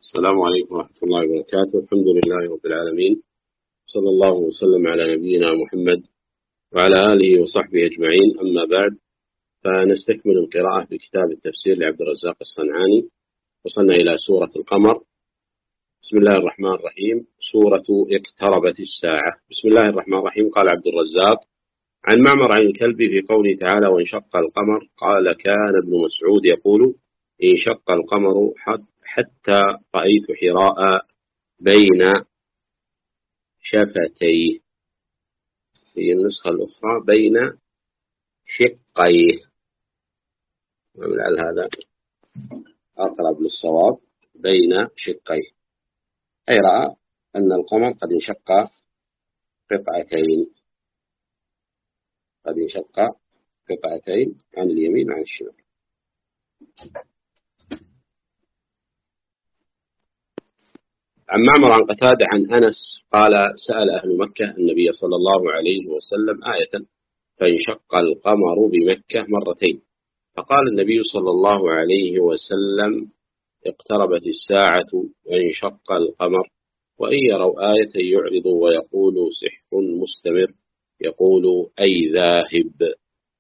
السلام عليكم ورحمة الله وبركاته. الحمد لله رب العالمين، صلى الله وسلم على نبينا محمد وعلى آله وصحبه أجمعين. أما بعد، فنستكمل القراءة في كتاب التفسير لعبد الرزاق الصنعاني. وصلنا إلى سورة القمر. بسم الله الرحمن الرحيم. سورة اقتربت الساعة. بسم الله الرحمن الرحيم. قال عبد الرزاق عن معمر عن الكلبي في قوله تعالى: وانشق القمر، قال: كان ابن مسعود يقول: انشق القمر حتى رأيت حراء بين شفتيه. في النسخة الأخرى بين شقيه، ولعل هذا أقرب للصواب. بين شقيه أي رأى أن القمر قد انشق قطعتين، عن اليمين وعن الشمال. عن معمر عن قتادة عن أنس قال: سأل أهل مكة النبي صلى الله عليه وسلم آية فانشق القمر بمكة مرتين، فقال النبي صلى الله عليه وسلم: اقتربت الساعة وانشق القمر، وإن يروا آية يعرضوا ويقولوا سحر مستمر، يقول أي ذاهب.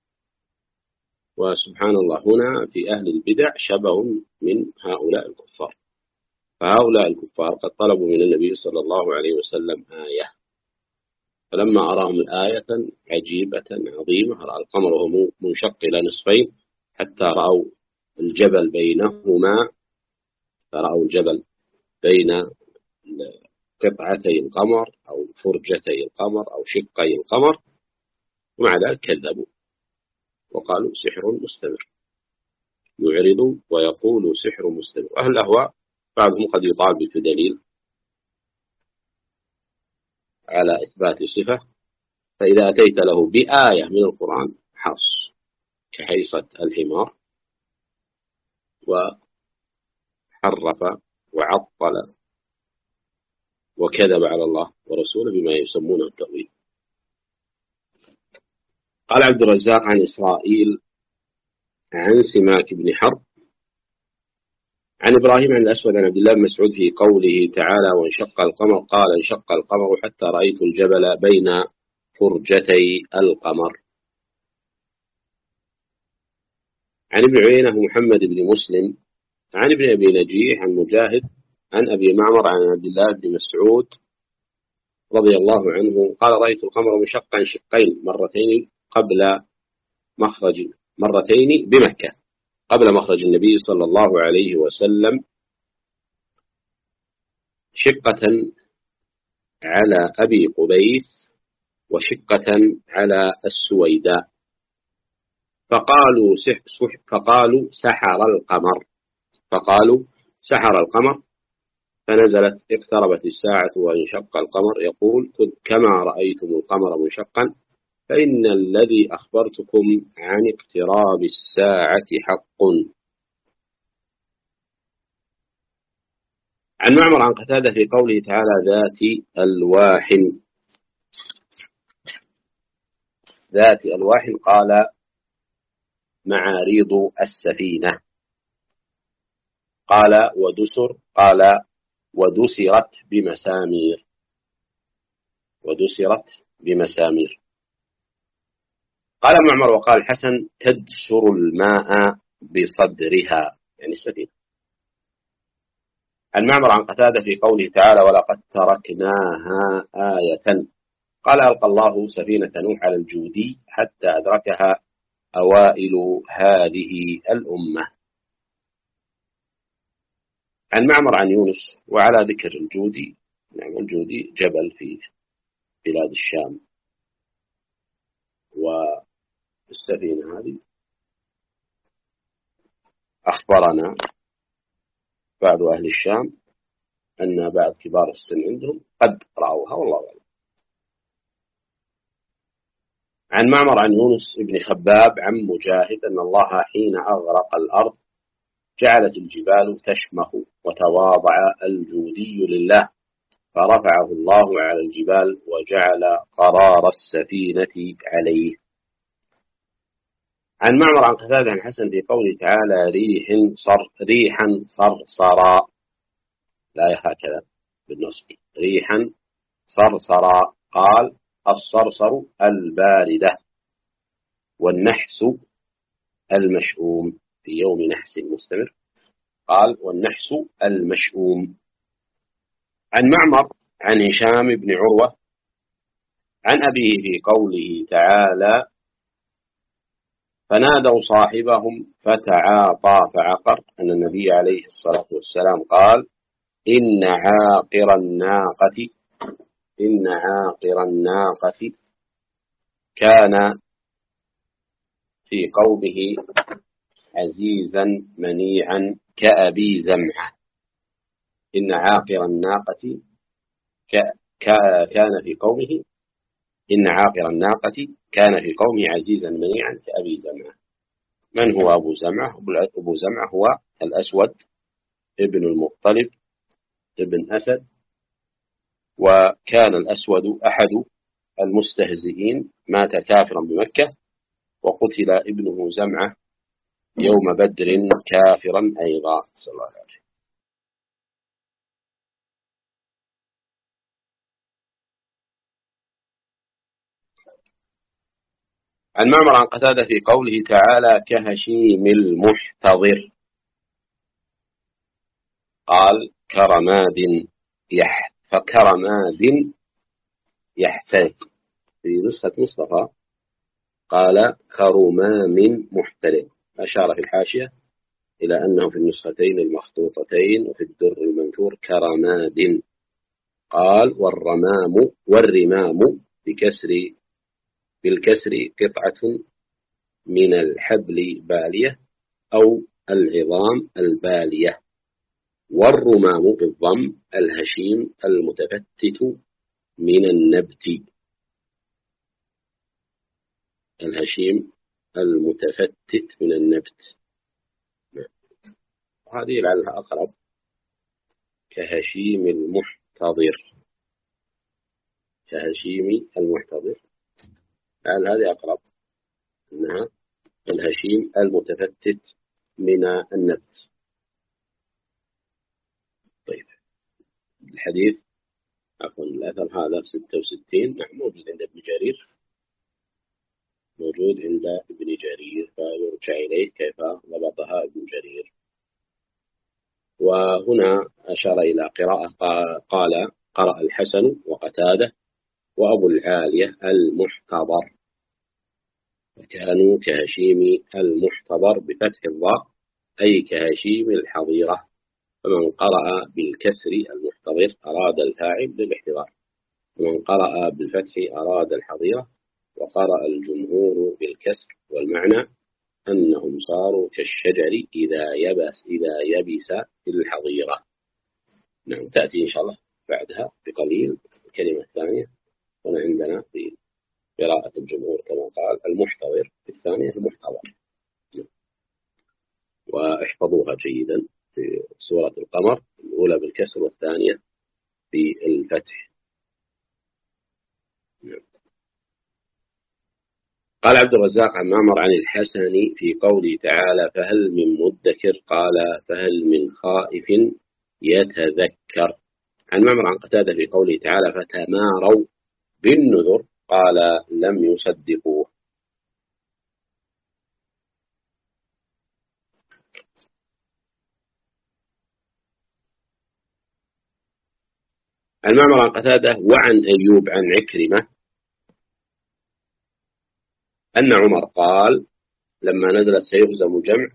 وسبحان الله، هنا في أهل البدع شبه من هؤلاء الكفار. فهؤلاء الكفار قد طلبوا من النبي صلى الله عليه وسلم آية، فلما أراهم آية عجيبة عظيمة، رأى القمر وهو منشق إلى نصفين حتى رأوا الجبل بينهما، فرأوا الجبل بين قطعتي القمر أو فرجتي القمر أو شقي القمر، ومع ذلك كذبوا وقالوا سحر مستمر، يعرضوا ويقولوا سحر مستمر. أهل الأهواء بعضهم قد يطالب بدليل على إثبات صفة، فإذا أتيت له بآية من القرآن حص كحيصة الحمار، وحرف وعطل وكذب على الله ورسوله بما يسمونه التأويل. قال عبد الرزاق عن إسرائيل عن سماك بن حرب عن إبراهيم عن الأسود عن عبد الله بن مسعود في قوله تعالى: وانشق القمر، قال: انشق القمر حتى رأيت الجبل بين فرجتي القمر. عن ابن عيينة محمد بن مسلم عن ابن أبي نجيح عن مجاهد عن أبي معمر عن عبد الله بن مسعود رضي الله عنه قال: رأيت القمر منشقا شقين مرتين بمكة قبل مخرج النبي صلى الله عليه وسلم، شقة على أبي قبيس وشقة على السويداء، فقالوا سحر القمر، فنزلت: اقتربت الساعة وانشق القمر، يقول: كما رأيتم القمر منشقا فإن الذي أخبرتكم عن اقتراب الساعة حق. عن معمر عن قتادة في قوله تعالى: ذات ألواح، قال: معاريض السفينة. قال: ودسر، قال: ودسرت بمسامير. قال معمر وقال الحسن: تدسر الماء بصدرها، يعني السفينة. عن معمر عن قتادة في قوله تعالى: ولقد تركناها آية، قال: ألقى الله سفينة نوح على الجودي حتى أدركها أوائل هذه الأمة. عن معمر عن يونس وعلى ذكر الجودي، نعم الجودي جبل في بلاد الشام، والسفينة هذه أخبرنا بعض أهل الشام أن بعض كبار السن عندهم قد رأوها، والله أعلم. عن معمر عن يونس بن خباب عن مجاهد أن الله حين أغرق الأرض جعلت الجبال تشمخ، وتواضع الجودي لله فرفعه الله على الجبال وجعل قرار السفينة عليه. عن معمر عن قتادة عن حسن في قوله تعالى: ريحا صرصرا، لا هكذا بالنصب. ريحا صرصرا. قال الصرصر الباردة. والنحس المشؤوم في يوم نحس مستمر. قال والنحس المشؤوم. عن معمر عن هشام بن عروة عن أبيه في قوله تعالى فنادوا صاحبهم فتعاطى فعقر أن النبي عليه الصلاة والسلام قال إن عاقر الناقة كان في قومه عزيزا منيعا كأبي زمعة. إن عاقر الناقة كان في قومه إن عاقر الناقة كان في قومه عزيزا منيعا كأبي زمعة. من هو أبو زمعة؟ أبو زمعة هو الأسود ابن المطلب ابن أسد، وكان الأسود أحد المستهزئين، مات كافرا بمكة، وقتل ابنه زمعة يوم بدر كافرا أيضا. صلى الله عليه وسلم. عن معمر عن قتادة في قوله تعالى كهشيم المحتضر. قال كرماد يحترق. في نسخة مصطفى قال كرمام محترق. أشار في الحاشية إلى أنه في النسختين المخطوطتين وفي الدر المنثور كرماد. قال والرمام بالكسر قطعة من الحبل بالية أو العظام البالية. والرمام بالضم الهشيم المتفتت من النبت. الهشيم المتفتت من النبت. هذه لعلها أقرب كهشيم المحتضر. لعل هذه أقرب أنها الهشيم المتفتت من النبت. طيب الحديث الأثر هذا 66 موجود عند ابن جرير فيرجع إليه كيف ضبطها ابن جرير. وهنا أشار إلى قراءة قال قرأ الحسن وقتادة وأبو العالية المحتضر، وكانوا كهشيم المحتضر بفتح الضاء أي كهشيم الحظيرة. فمن قرأ بالكسر المحتضر أراد الفاعل بالاحتضار، ومن قرأ بالفتح أراد الحظيرة. وقرأ الجمهور بالكسر، والمعنى أنهم صاروا كالشجر إذا يبس الحظيرة. نعم، تأتي إن شاء الله بعدها بقليل الكلمة الثانية. هنا عندنا في قراءة الجمهور كما قال المحتضر، في الثانية المحتضر. واحفظوها جيدا في سورة القمر، الأولى بالكسر والثانية بالفتح. قال عبد الرزاق عن معمر عن الحسن في قوله تعالى فهل من مدكر قال فهل من خائف يتذكر. عن معمر عن قتادة في قوله تعالى فتماروا بالنذر قال لم يصدقوه. عن معمر عن قتادة وعن أيوب عن عكرمة أن عمر قال لما نزلت سيهزم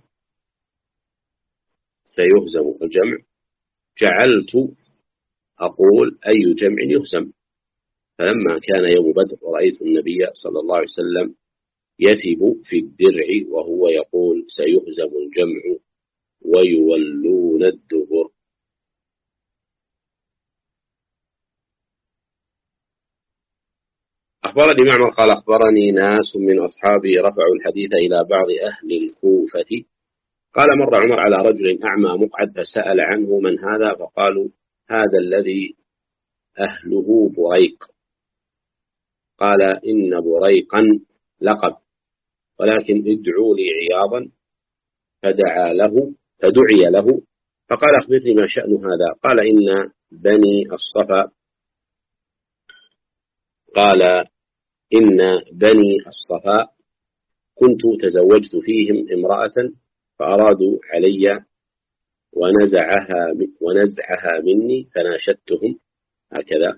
الجمع جعلت أقول أي جمع يهزم. فلما كان يوم بدر رأيت النبي صلى الله عليه وسلم يثب في الدرع وهو يقول سيهزم الجمع ويولون الدبر. أخبرني معمر قال أخبرني ناس من أصحابي رفعوا الحديث إلى بعض أهل الكوفة قال مر عمر على رجل أعمى مقعد فسأل عنه من هذا فقالوا هذا الذي أهله بريق. قال إن بريقا لقب ولكن ادعوا لي عياضا فدعي له فقال أخبرني ما شأن هذا؟ قال إن بني الصفا كنت تزوجت فيهم امرأة فأرادوا علي ونزعها مني فناشدتهم. هكذا.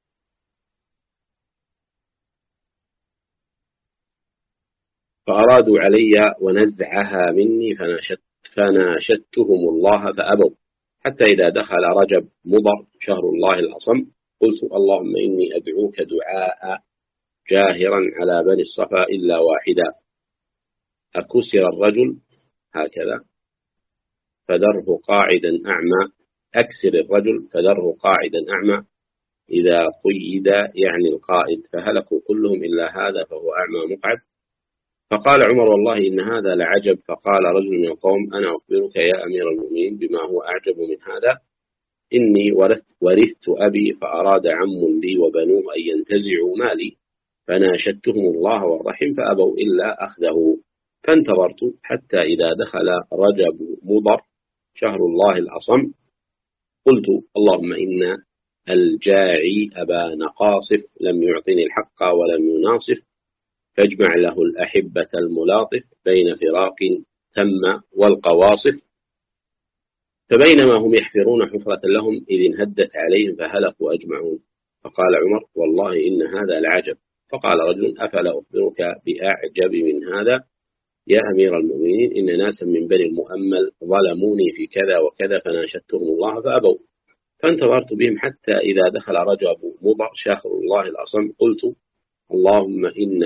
فأرادوا علي ونزعها مني فناشدتهم الله فأبوا، حتى إذا دخل رجب مضر شهر الله الأصم قلت اللهم إني أدعوك دعاء جاهرا على بني الصفا إلا واحدا، أكسر الرجل هكذا فذره قاعدا أعمى، أكسر الرجل فذره قاعدا أعمى، إذا قيد يعني القائد، فهلكوا كلهم إلا هذا فهو أعمى مقعد. فقال عمر والله إن هذا لعجب. فقال رجل من القوم أنا أخبرك يا أمير المؤمنين بما هو أعجب من هذا، إني ورثت أبي فأراد عم لي وبنوه أن ينتزعوا مالي فناشدتهم الله والرحم فأبوا إلا أخذه، فانتظرت حتى إذا دخل رجب مضر شهر الله الأصم قلت اللهم إن الجاعي أبا نقاصف لم يعطني الحق ولم يناصف، فاجمع له الأحبة الملاطف بين فراق تم والقواصف. فبينما هم يحفرون حفرة لهم إذ انهدت عليهم فهلكوا أجمعون. فقال عمر والله إن هذا لعجب. فقال رجل أفلا أخبرك بأعجب من هذا يا أمير المؤمنين، إن ناسا من بني المؤمل ظلموني في كذا وكذا فناشدتهم الله فأبوا، فانتظرت بهم حتى إذا دخل رجب مضر شهر الله الأصم قلت اللهم إن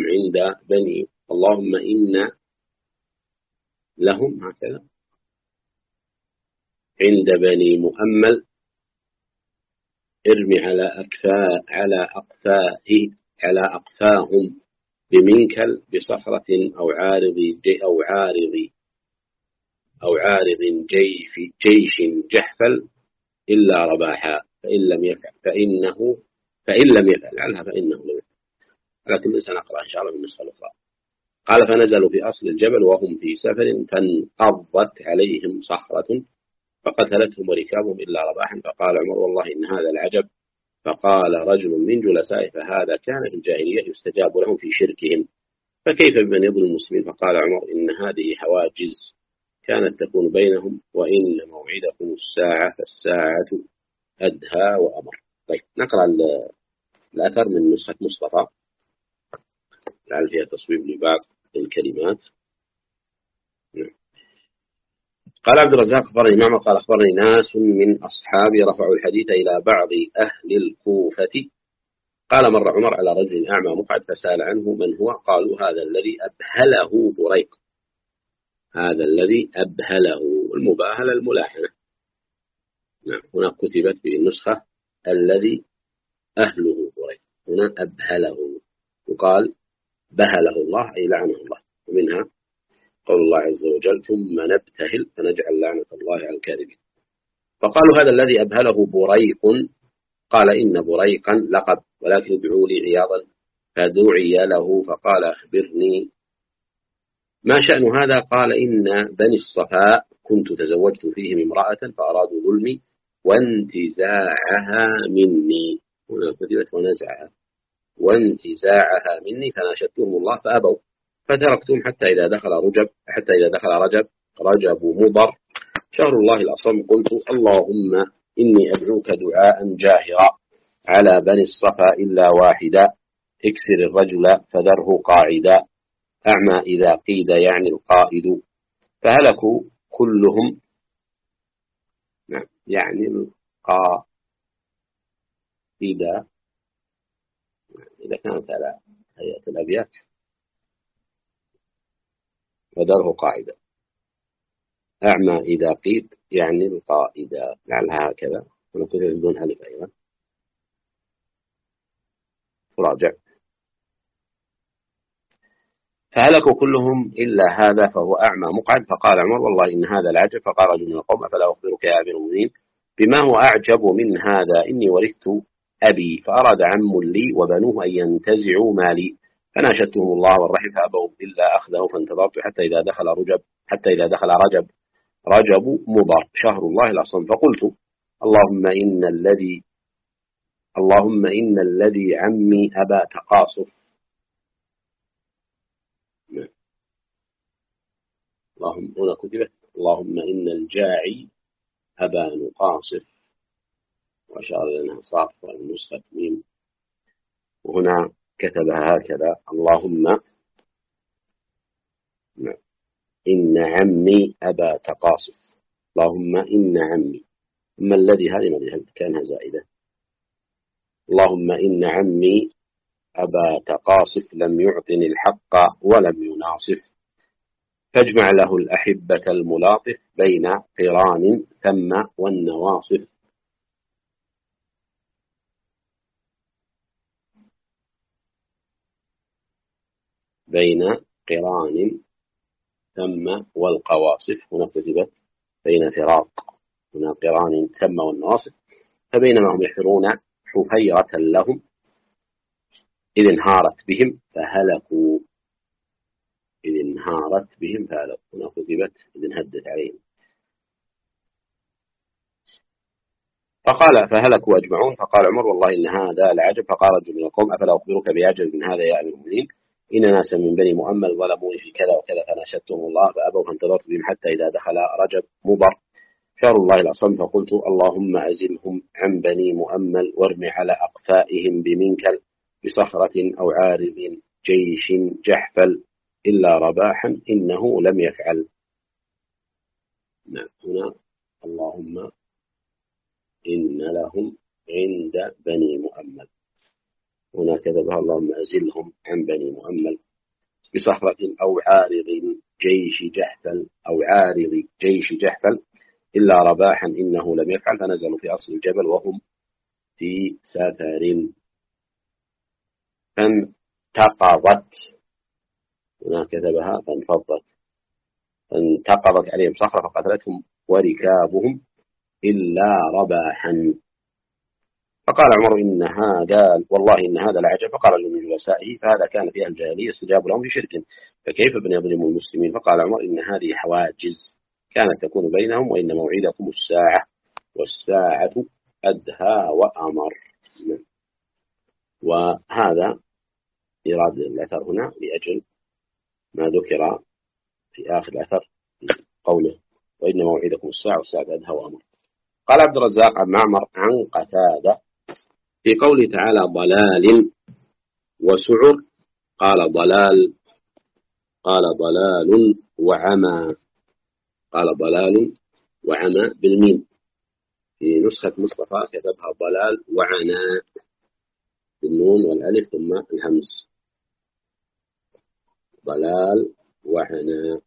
لهم هكذا عند بني مؤمل ارمي على أقفاهم بمنكل بصخرة أو عارض جيش جحفل إلا رباحا، فإن لم يفعل عنها فإنه لم يفعل. لكن سنقرأ إن شاء الله من النسخة الأخرى. قال فنزلوا في أصل الجبل وهم في سفر فانقضت عليهم صخرة فقتلتهم وركابهم إلا رباحا. فقال عمر والله إن هذا العجب. فقال رجل من جلسائه فهذا كان في الجاهلية يستجاب لهم في شركهم، فكيف بمن يظلم المسلمين؟ فقال عمر إن هذه حواجز كانت تكون بينهم، وإن موعدكم الساعة فالساعة أدهى وأمر. طيب نقرأ الأثر من نسخة مصطفى لعل فيها تصويب لبعض الكلمات. قال عبد الرزاق أخبرني معمر قال أخبرني ناس من أصحابي رفعوا الحديث إلى بعض أهل الكوفة قال مر عمر على رجل أعمى مقعد فسأل عنه من هو؟ قالوا هذا الذي أبهله بريق. هذا الذي أبهله، المباهلة الملاحنة. نعم، هنا كتبت في النسخة الذي أهله بريق، هنا أبهله، وقال بهله الله أي لعنه الله. ومنها قول الله عز وجل ثم نبتهل فنجعل لعنة الله على الكاذبين. فقالوا هذا الذي أبهله بريق. قال إن بريقا لقب ولكن ادعوا لي عياضا، فدعي له فقال أخبرني ما شأن هذا؟ قال إن بني الصفا كنت تزوجت فيهم امرأة فأرادوا ظلمي وانتزاعها مني، هنا كتبت ونزعها، وانتزاعها مني فناشدتهم الله فأبوا، فتركتهم حتى إذا دخل رجب مضر شهر الله الأصم قلت اللهم إني أدعوك دعاء جاهرا على بني الصفا إلا واحدا، اكسر الرجل فذره قاعدا، أعمى إذا قيد يعني القائد، فهلكوا كلهم. نعم، يعني القائد إذا كانت على هيئة الأبيات فذره قاعدا، أعمى إذا قيد يعني القائد، لعلها هكذا ونقول بدون ألف أيضا. راجع. فهلكوا كلهم إلا هذا فهو أعمى مقعد. فقال عمر والله إن هذا العجب. فقال رجل من القوم فلا أخبرك يا أمير المؤمنين بما هو أعجب من هذا، إني ورثت أبي فأراد عم لي وبنوه أن ينتزعوا مالي فناشدتهم الله والرحم فأبوا إلا أخذه، فانتظرت حتى إذا دخل رجب رجب مضر شهر الله الأصم. فقلت اللهم إن الذي عمي أبا تقاصف. اللهم هنا كتبت اللهم إن الجاعي أبا نقاصف، وأشار لنا صاف والنسخة ميم، وهنا كتبها هكذا اللهم إن عمي أبا تقاصف. اللهم إن عمي، أما الذي هذه كانها زائدة. اللهم إن عمي أبا تقاصف لم يعطني الحق ولم يناصف، فاجمع له الأحبة الملاطف بين قران ثم والنواصف. بين قران ثم والقواصف، هنا كتبت بين فراق، هنا قران ثم والنواصف. فبينما هم يحفرون حفيرة لهم إذ انهارت بهم فهلكوا. إذ انهارت بهم فهلكوا، هنا كتبت إذ انهدت عليهم. فقال فهلكوا أجمعون. فقال عمر والله إن هذا لعجب. فقال رجل من القوم أفلا أخبرك بعجب من هذا يا أمير المؤمنين؟ إن ناسا من بني مؤمل ظلموني في كذا وكذا فناشدتهم الله فأبوا، فانتظرت بهم حتى إذا دخل رجب مضر شهر الله الأصم، فقلت اللهم أزلهم عن بني مؤمل وارمي على أقفائهم بمنكل بصخرة أو عارض جيش جحفل إلا رباحا إنه لم يفعل. هنا اللهم إن لهم عند بني مؤمل، هنا كتبها اللهم أزلهم عن بني مؤمل بصخرة أو عارض جيش جحفل أو عارض جيش جحفل إلا رباحا إنه لم يفعل، فنزلوا في أصل الجبل وهم في سفر. فانتقضت، هنا كتبها فانفضت، فانتقضت عليهم صخرة فقتلتهم وركابهم إلا رباحا. فقال عمر إن هذا والله إن هذا لعجب. فقال من جلسائه فهذا كان في الجاهلية استجاب لهم في شرك، فكيف بن يظلموا المسلمين؟ فقال عمر إن هذه حواجز كانت تكون بينهم، وإن موعدكم الساعة والساعة أدهى وأمر. وهذا إراد الأثر هنا لأجل ما ذكر في آخر الأثر قوله وإن موعدكم الساعة والساعة أدهى وأمر. قال عبد الرزاق عن معمر عن قتادة في قوله تعالى ضلال وسعر قال ضلال وعمى، قال ضلال وعمى بالميم. في نسخة مصطفى كتبها ضلال وعناء بالنون والألف ثم الهمز، ضلال وعناء.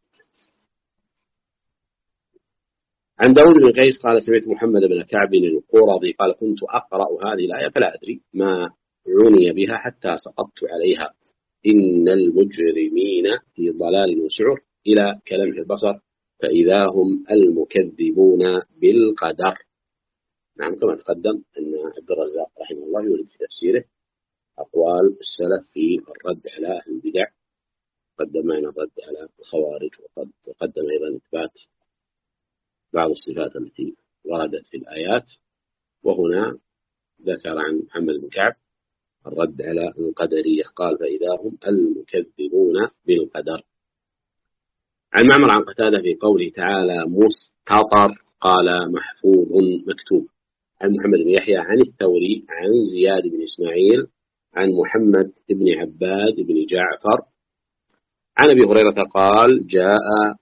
عن داود بن قيس قال سمعت محمد بن كعب القرظي قال كنت أقرأ هذه الآية فلا أدري ما عني بها حتى سقطت عليها إن المجرمين في ضلال وسعر إلى كلمح البصر فإذا هم المكذبون بالقدر. نعم، كما تقدم أن عبد الرزاق رحمه الله يورد في تفسيره أقوال السلف في الرد على أهل البدع، قدم معنا الرد على الخوارج، وقد قدم أيضا إثبات بعض الصفات التي وردت في الآيات. وهنا ذكر عن محمد بن كعب الرد على القدرية قال فإذا هم المكذبون بالقدر. عن معمر عن قتادة في قوله تعالى مستطر قال محفوظ مكتوب. عن محمد بن يحيى عن الثوري عن زياد بن إسماعيل عن محمد بن عباد بن جعفر عن أبي هريرة قال جاء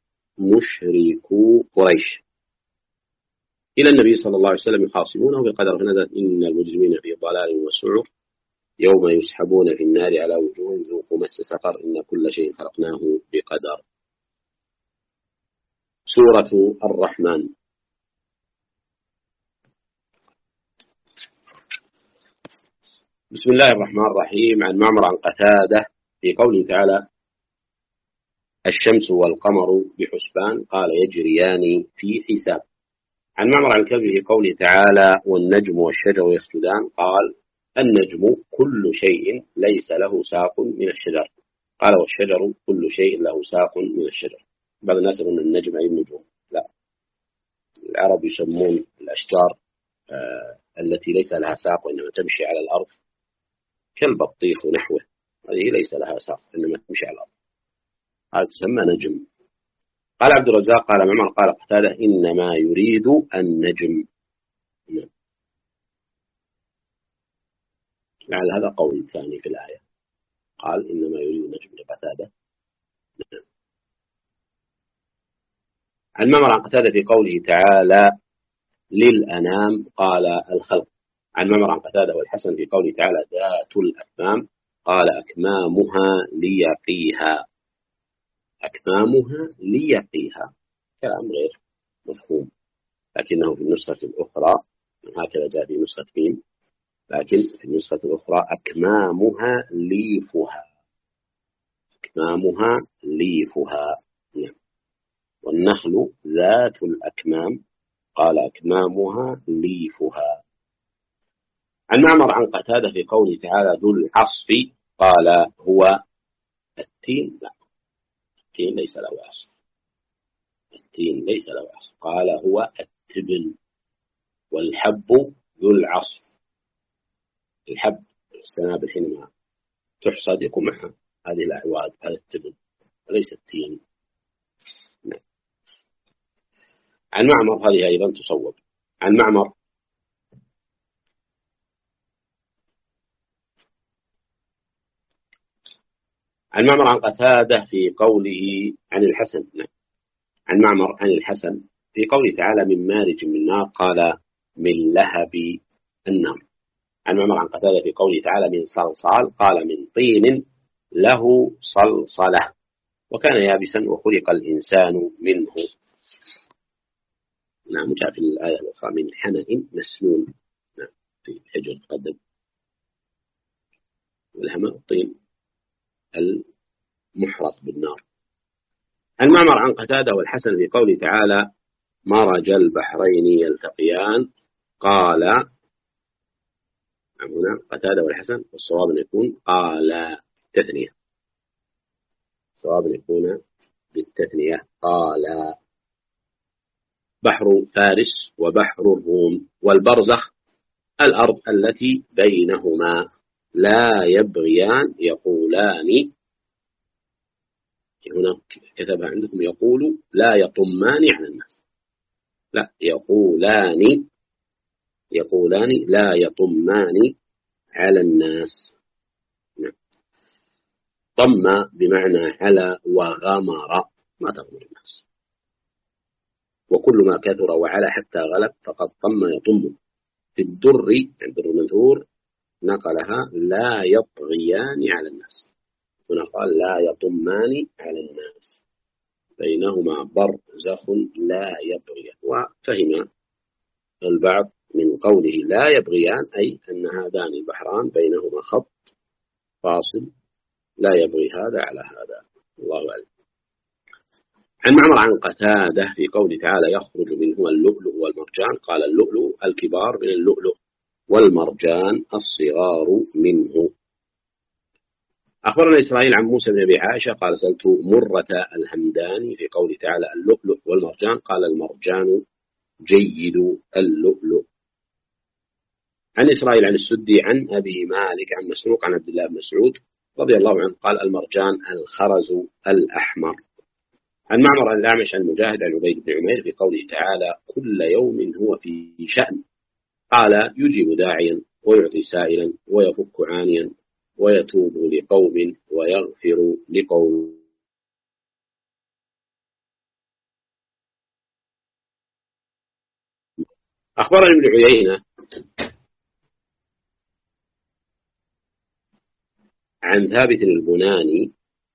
مشركو قريش إلى النبي صلى الله عليه وسلم يخاصمونه بالقدر فنزلت إن المجرمين في ضلال وسعر يوم يسحبون في النار على وجوههم ذوقوا مس سقر إن كل شيء خلقناه بقدر. سورة الرحمن. بسم الله الرحمن الرحيم. عن معمر عن قتادة في قوله تعالى الشمس والقمر بحسبان قال يجريان في حساب. عن معمر عن الكلب في قوله تعالى والنجم والشجر يسجدان قال النجم كل شيء ليس له ساق من الشجر قال والشجر كل شيء له ساق من الشجر. بعض الناس يقولون النجم أي النجوم، لا، العرب يسمون الأشجار التي ليس لها ساق وإنما تمشي على الأرض كالبطيخ ونحوه، هذه ليس لها ساق إنما تمشي على الأرض، هذا تسمى نجم. قال عبد الرزاق قال معمر قال قتادة إنما يريد النجم. لعل هذا قول ثاني في الآية، قال إنما يريد النجم لقتادة. عن معمر عن قتادة في قوله تعالى للأنام قال الخلق. عن معمر عن قتادة والحسن في قوله تعالى ذات الأكمام قال أكمامها ليقيها. أكمامها ليقيها كلام غير مفهوم، لكنه في النسخة الأخرى هكذا جاء في نسخة ميم، لكن في النسخة الأخرى أكمامها ليفها. أكمامها ليفها. والنخل ذات الأكمام قال أكمامها ليفها. عن معمر عن قتادة في قوله تعالى ذو العصف قال هو التين. لا، التين ليس له عصف، التين ليس له عصف، قال هو التبن. والحب ذو العصف، الحب السنابل حينما تحصد يكون معها هذه الأعواد، هذا التبن وليس التين. عن معمر هذه أيضا تصوب. عن معمر عن قتادة في قوله عن الحسن. عن معمر عن الحسن في قوله تعالى من مارج من نار قال من لهب النار. عن معمر عن قتادة في قوله تعالى من صلصال قال من طين له صلصلة وكان يابسا وخلق الإنسان منه. نعم، جاء في الآية الأخرى من حمأ مسنون. نعم، في الحجر تقدم. والهمأ الطين المحرق بالنار. عن معمر عن قتادة والحسن في قوله تعالى مرج البحرين يلتقيان قال. هنا قتادة والحسن والصواب أن يكون قال تثنية، الصواب أن يكون بالتثنية قال. بحر فارس وبحر الروم والبرزخ الأرض التي بينهما لا يبغيان يقولان. هنا كتبها عندكم يقول لا يطمان على الناس، لا يقولان لا يطمان على الناس. طم بمعنى على وغمر ما تغمر الناس، وكل ما كثر وعلى حتى غلب فقد طم يطم. في الدر الدر المنثور نقلها لا يطغيان على الناس، هنا قال لا يطمان على الناس، بينهما برزخ لا يبغيان. وفهم البعض من قوله لا يبغيان أي أن هذان البحران بينهما خط فاصل لا يبغي هذا على هذا، الله أعلم. عن معمر عن قتادة في قوله تعالى يخرج منه اللؤلؤ والمرجان قال اللؤلؤ الكبار من اللؤلؤ والمرجان الصغار منه. أخبرنا إسرائيل عن موسى بن أبي عائشة قال سألت مرة الهمداني في قوله تعالى اللؤلؤ والمرجان قال المرجان جيد اللؤلؤ. عن إسرائيل عن السدي عن أبي مالك عن مسروق عن عبد الله بن مسعود رضي الله عنه قال المرجان الخرز الأحمر. عن معمر عن الأعمش عن مجاهد عن عبيد بن عمير في قوله تعالى كل يوم هو في شأن قال يجيب داعيا ويعطي سائلا ويفك عانيا ويتوب لقوم ويغفر لقوم. أخبرني ابن عيينة عن ثابت البناني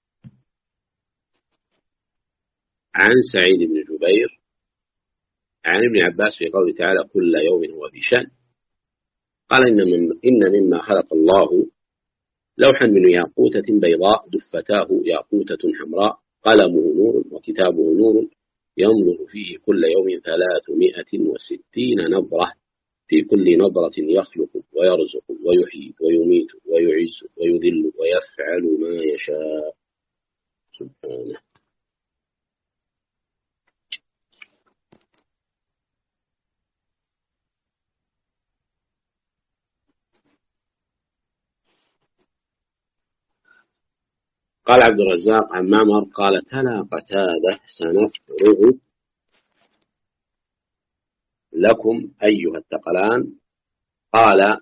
عن سعيد بن جبير عن ابن عباس في قوله تعالى كل يوم هو في شأن قال إن مما خلق الله لوحا من ياقوتة بيضاء دفتاه ياقوتة حمراء قلمه نور وكتابه نور ينظر فيه كل يوم 360 نظرة في كل نظرة يخلق ويرزق ويحيي ويميت ويعز ويذل ويفعل ما يشاء سبحانه. قال عبد الرزاق عن معمر قال تلا قتادة سنفرغ لكم أيها الثقلان قال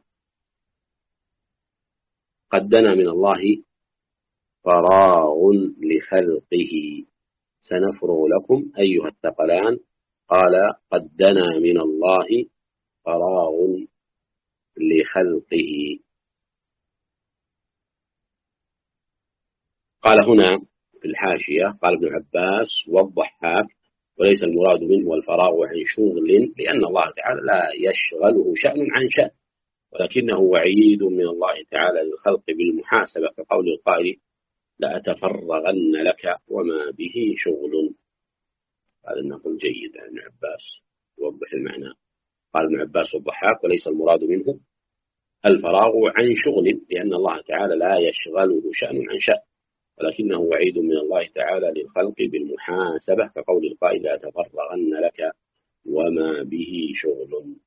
قد دنا من الله فراغ لخلقه سنفرغ لكم أيها الثقلان قال قد دنا من الله فراغ لخلقه. قال هنا في الحاشية قال ابن عباس والضحاك وليس المراد منه الفراغ عن شغل لأن الله تعالى لا يشغله شأن عن شأن ولكنه وعيد من الله تعالى للخلق بالمحاسبة كقول القائل لأتفرغن لك وما به شغل. هذا النقل جيد عن ابن عباس يوضح المعنى. قال ابن عباس والضحاك وليس المراد منه الفراغ عن شغل لأن الله تعالى لا يشغله شأن عن شأن ولكنه وعيد من الله تعالى للخلق بالمحاسبة كقول القائل لأتفرغن لك وما به شغل.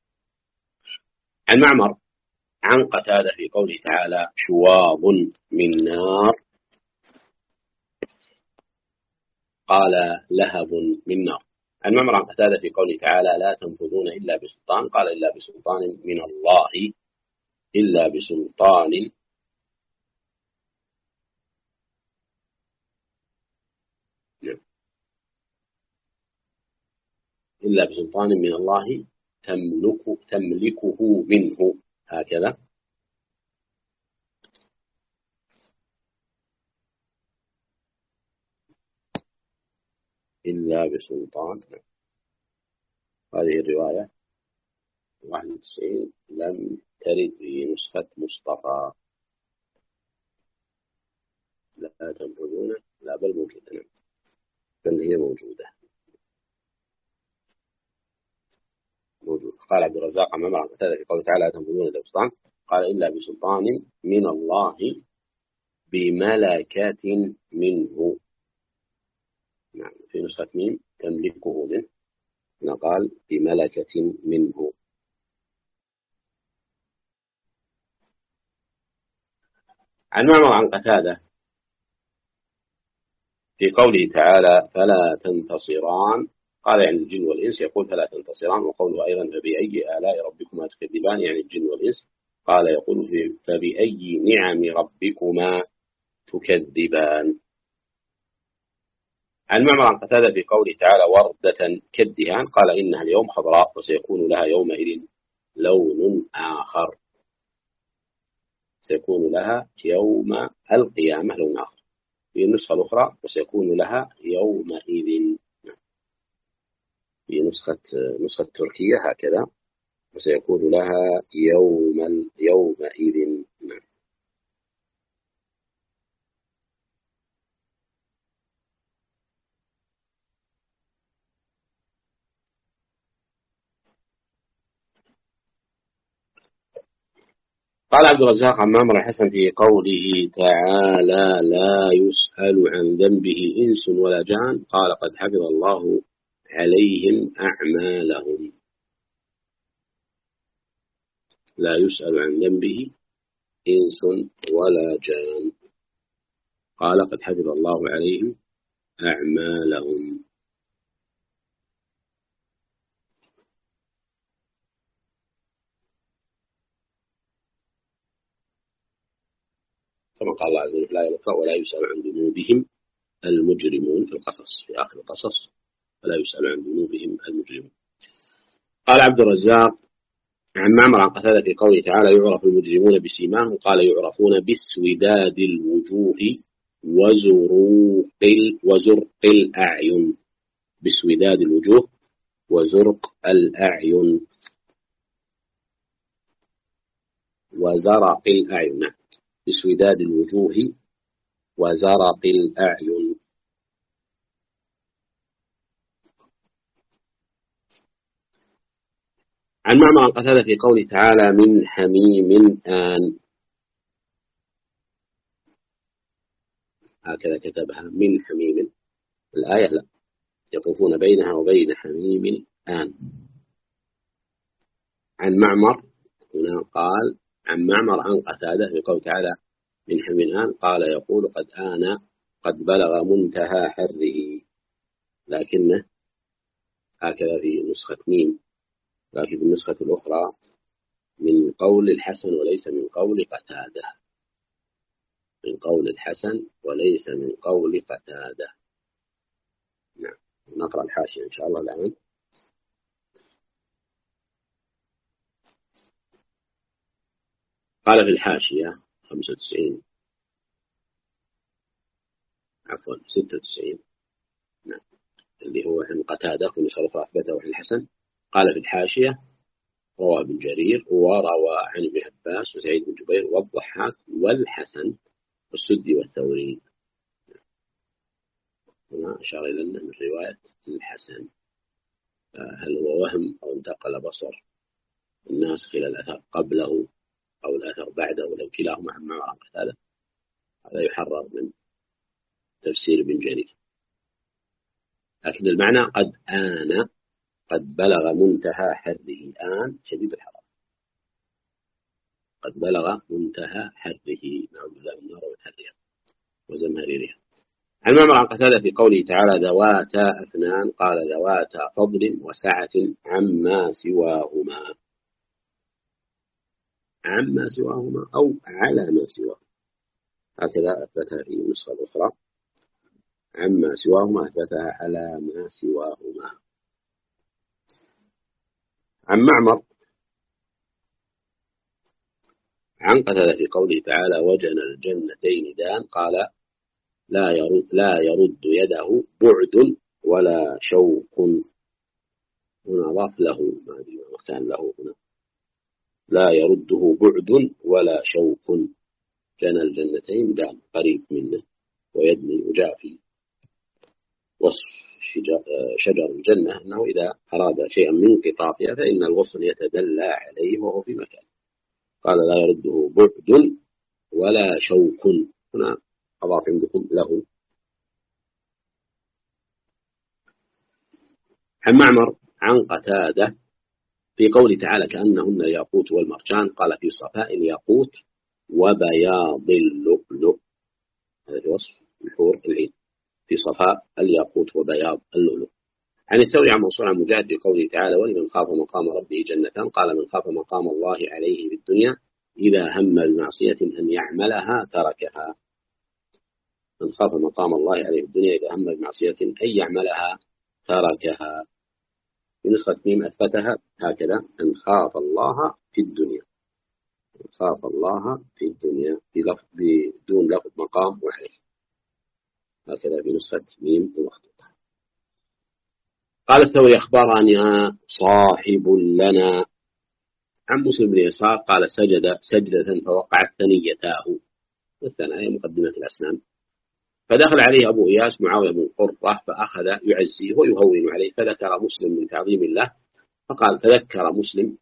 عن معمر عن قتادة في قوله تعالى شواظ من نار قال لهب من نار. عن معمر عن قتادة في قوله تعالى لا تنفذون إلا بسلطان قال إلا بسلطان من الله إلا بسلطان إلا بسلطان من الله تملكه منه هكذا. إلا بسلطان هذه الرواية 91 لم ترد في نسخة مصطفى. لا تنفذون لا بل موجودة بل هي موجودة. قال عبد الرزاق عن معمر قتادة في قوله تعالى لا تنفذون إلا بسلطان قال إلا بسلطان من الله بملكة منه. نعم في نسخة ميم تملكه منه هنا قال بملكة منه. عن معمر عن قتادة في قوله تعالى فلا تنتصران قال يعني الجن والإنس يقول فلا تنتصران وقوله أيضا فبأي آلاء ربكما تكذبان يعني الجن والإنس قال يقول فبأي نعم ربكما تكذبان. عن معمر عن قتادة في قوله تعالى وردة كالدهان قال إنها اليوم خضراء وسيكون لها يومئذ لون آخر سيكون لها يوم القيامة لون آخر. في النسخة الأخرى وسيكون لها يومئذ في نسخة تركية هكذا وسيكون لها يومئذ. قال عبد الرزاق عن معمر الحسن في قوله تعالى لا يسأل عن ذنبه إنس ولا جان قال قد حفظ الله عليهم أعمالهم. لا يسأل عن ذنبه إنس ولا جان قال قد حفظ الله عليهم أعمالهم. كما قال الله عز وجل لا يرفع ولا يسأل عن ذنوبهم المجرمون في القصص في آخر القصص ولا يسأل عن ذنوبهم المجرمون. قال عبد الرزاق عن معمر عن قتادة في قوله تعالى يعرف المجرمون بسيماهم قال يعرفون باسوداد الوجوه وزرق الأعين. باسوداد الوجوه وزرق الأعين وزرق الأعين. باسوداد الوجوه وزرق الأعين. عن معمر عن قتادة في قوله تعالى من حميم آن هكذا كتبها من حميم الآية لا يطوفون بينها وبين حميم آن. عن معمر هنا قال عن معمر عن قتادة في قوله تعالى من آن قال يقول قد آن قد بلغ منتهى حره، لكنه هكذا في نسخة ميم، لكن في النسخة الأخرى من قول الحسن وليس من قول قتادة، من قول الحسن وليس من قول قتادة. نعم، نقرأ الحاشية إن شاء الله الآن. قال في الحاشية 95 عفوا 96، نعم، اللي هو عن قتادة في نسخة الأخرى أثبته عن الحسن. قال في الحاشية روى ابن جرير وروى عن ابن عباس وسعيد بن جبير والضحاك والحسن والسدي والثوري. هنا أشار إلى أنه من رواية الحسن. هل هو وهم أو انتقل بصر الناس إلى الأثر قبله أو الأثر بعده، ولو كلاهما عن معمر عن قتادة؟ هذا يحرر من تفسير ابن جرير. لكن المعنى قد آن قد بلغ منتهى حره، آن شديد الحرارة، قد بلغ منتهى حره، نعوذ بالله من النار وحرها وزمهريرها. عن معمر عن قتادة في قوله تعالى ذواتا أفنان قال ذواتا فضل وسعة عما سواهما، عما سواهما أو على ما سواهما، هكذا أثبتها في النسخة الأخرى، عما سواهما أثبتها على ما سواهما. عن معمر عن قتادة في قوله تعالى وجنى الجنتين دان قال لا يرد يده بعد ولا شوق، هنا ضاف له ما أدري ما كان له هنا، لا يرده بعد ولا شوق، جنى الجنتين دان قريب منه ويدني، وجاء في وصف شجر الجنة أنه إذا أراد شيئا من قطافها فإن الغصن يتدلى عليه وهو في مكان، قال لا يرده بعد ولا شوق، هنا أضاف عندكم له. عن معمر عن قتادة في قوله تعالى كأنهن الياقوت والمرجان قال في صفاء الياقوت وبياض اللؤلؤ، هذا وصف الحور العين، في صفاء الياقوت وبياض اللؤلؤ. عن الثوري عن منصور عن مجاهد في قوله تعالى ولمن خاف مقام ربه جنتان قال من خاف مقام الله عليه في الدنيا إذا هم بمعصية أن يعملها تركها، من خاف مقام الله عليه في الدنيا إذا هم بمعصية أن يعملها تركها. في نسخة ميم أثبتها هكذا أن خاف الله في الدنيا، خاف الله في الدنيا بدون لفظ مقام وعليه، هكذا في نسخة ميم المخطوطة. قال الثوري أخبرني صاحب لنا عن مسلم بن يسار قال سجد سجدة فوقعت ثنيتاه، والثنايا مقدمة الأسنان، فدخل عليه أبو إياس معاوية بن قرة فأخذ يعزيه ويهون عليه، فذكر مسلم من تعظيم الله فقال فذكر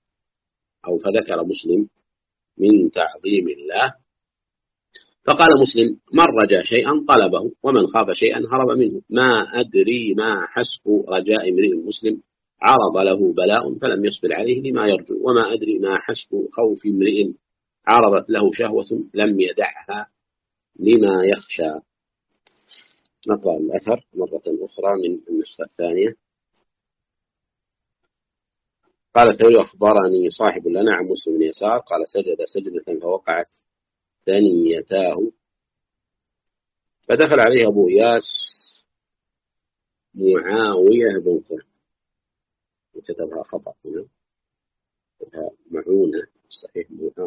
مسلم من تعظيم الله فقال مسلم من رجا شيئا طلبه ومن خاف شيئا هرب منه، ما أدري ما حسب رجاء امرئ مسلم عرض له بلاء فلم يصبر عليه لما يرجو، وما أدري ما حسب خوف امرئ عرضت له شهوة لم يدعها لما يخشى. نقرأ الأثر مرة أخرى من النسخة الثانية. قال الثوري أخبرني صاحب لنا عن مسلم بن يسار قال سجد سجدة فوقعت ثنيتاه، فدخل عليه أبو إياس معاوية بن قرة، وكتبها خطأ هنا، كتبها معونة صحيح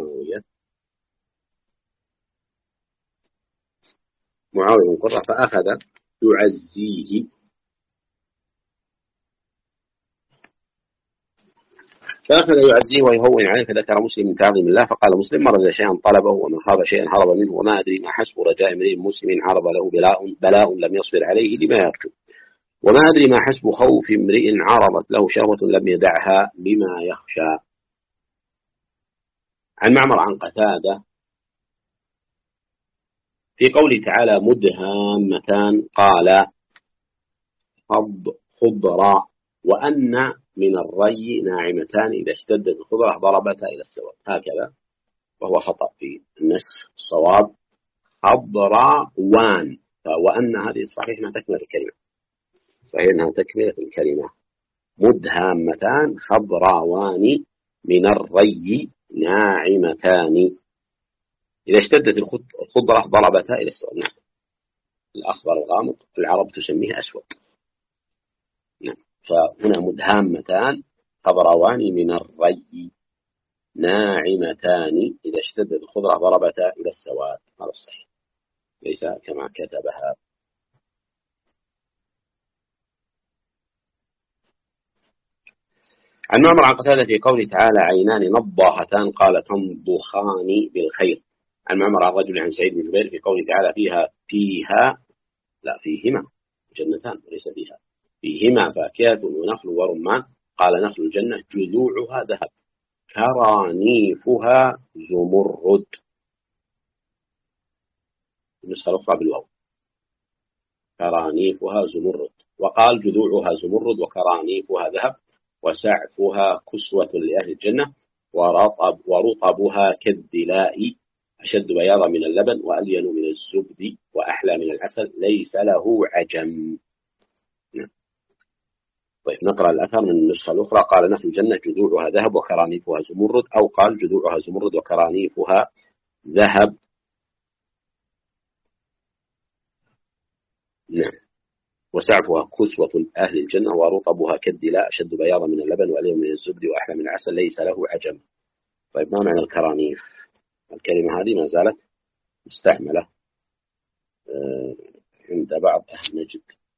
معاوية بن قرة فأخذ يعزيه، ويهون عليه، فذكر مسلم من تعظيم الله فقال مسلم مرض شيئا طلبه ومن خاف شيئا هرب منه، وما أدري ما حسب رجاء امرئ مسلم عرض له بلاء لم يصبر عليه لما يرجو، وما أدري ما حسب خوف امرئ عرضت له شهوة لم يدعها لما يخشى. عن معمر عن قتادة في قوله تعالى مدهامتان قال خضرا وأن من الري ناعمتان إذا اشتدت الخضرة ضربتا إلى السواد، هكذا، وهو خطأ في النسخ. الصواب خضراوان. وأن هذه صحيح أنها تكملة الكلمة، صحيح أنها تكملة الكلمة. مدهامتان خضراوان من الري ناعمتان. إذا اشتدت الخضرة ضربتا إلى السؤال. نعم. الأخضر الغامق العرب تسميه أسود. نعم. فهنا مدهامتان خضراوان من الري ناعمتان. إذا اشتدت الخضرة ضربتا إلى السواد. هذا الصحيح، ليس كما كتبها. عن معمر عن قتادة في قوله تعالى عينان نضاختان قال تنضخان بالخير. عن معمر عن رجل عن سعيد بن جبير في قوله تعالى فيهما جنتان وليس فيها. فيهما فاكهة ونخل ورمان قال نخل الجنة جذوعها ذهب كرانيفها زمرد. النسخة الأخرى بالواو كرانيفها زمرد. وقال جذوعها زمرد وكرانيفها ذهب وسعفها كسوة لأهل الجنة ورطبها كالدلاء أشد بياضا من اللبن وألين من الزبد وأحلى من العسل ليس له عجم. طيب نقرأ الأثر من النسخة الأخرى. قال نخل الجنة جذوعها ذهب وكرانيفها زمرد، أو قال جذوعها زمرد وكرانيفها ذهب. نعم. وسعفها كسوة أهل الجنة ورطبها كالدلاء أشد بياضا من اللبن وألين من الزبد وأحلى من العسل ليس له عجم. طيب ما معنى الكرانيف؟ الكلمة هذه ما زالت مستعملة عند بعض أهل نجد.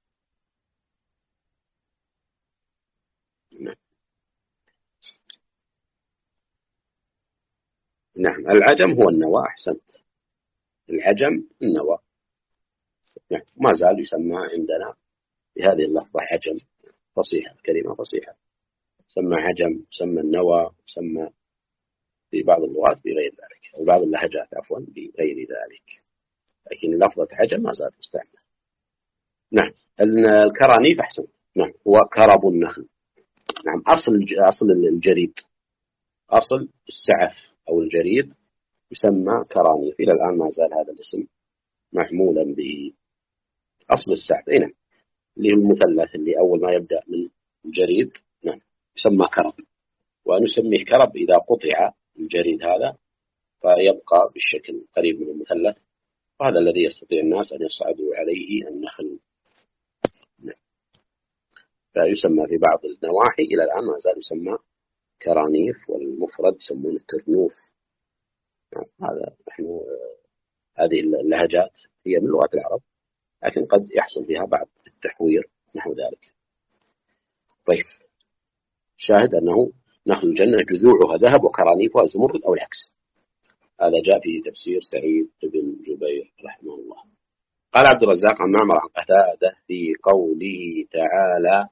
نعم. العجم هو النوى. أحسنت. العجم النوى. نعم. ما زال يسمى عندنا بهذه اللفظة عجم. فصيحة، كلمة فصيحة. سمى عجم، سمى النوى، سمى في بعض اللغات بغير ذلك، أو بعض اللهجات عفوا بغير ذلك، لكن لفظة عجم ما زالت مستعملة. نعم. الكرانيف أحسن. نعم. هو كرب النخل. نعم. أصل الجريد، أصل السعف أو الجريد يسمى كرانيف. إلى الآن ما زال هذا الاسم محمولا به. أصل السعف نعم، اللي هو المثلث اللي أول ما يبدأ من الجريد. نعم. يسمى كرب، ونسميه كرب إذا قطع الجريد هذا فيبقى بالشكل قريب من المثلث، وهذا الذي يستطيع الناس أن يصعدوا عليه النخل. نعم. فيسمى في بعض النواحي إلى الآن ما زال يسمى كرانيف، والمفرد يسمونه كرنوف. نعم. هذا نحن هذه اللهجات هي من لغة العرب، لكن قد يحصل فيها بعض التحوير نحو ذلك. طيب شاهد أنه نخل الجنة جذوعها ذهب وكرانيفها زمرد أو العكس. هذا جاء في تفسير سعيد بن جبير رحمه الله. قال عبد الرزاق عن معمر عن قتادة في قوله تعالى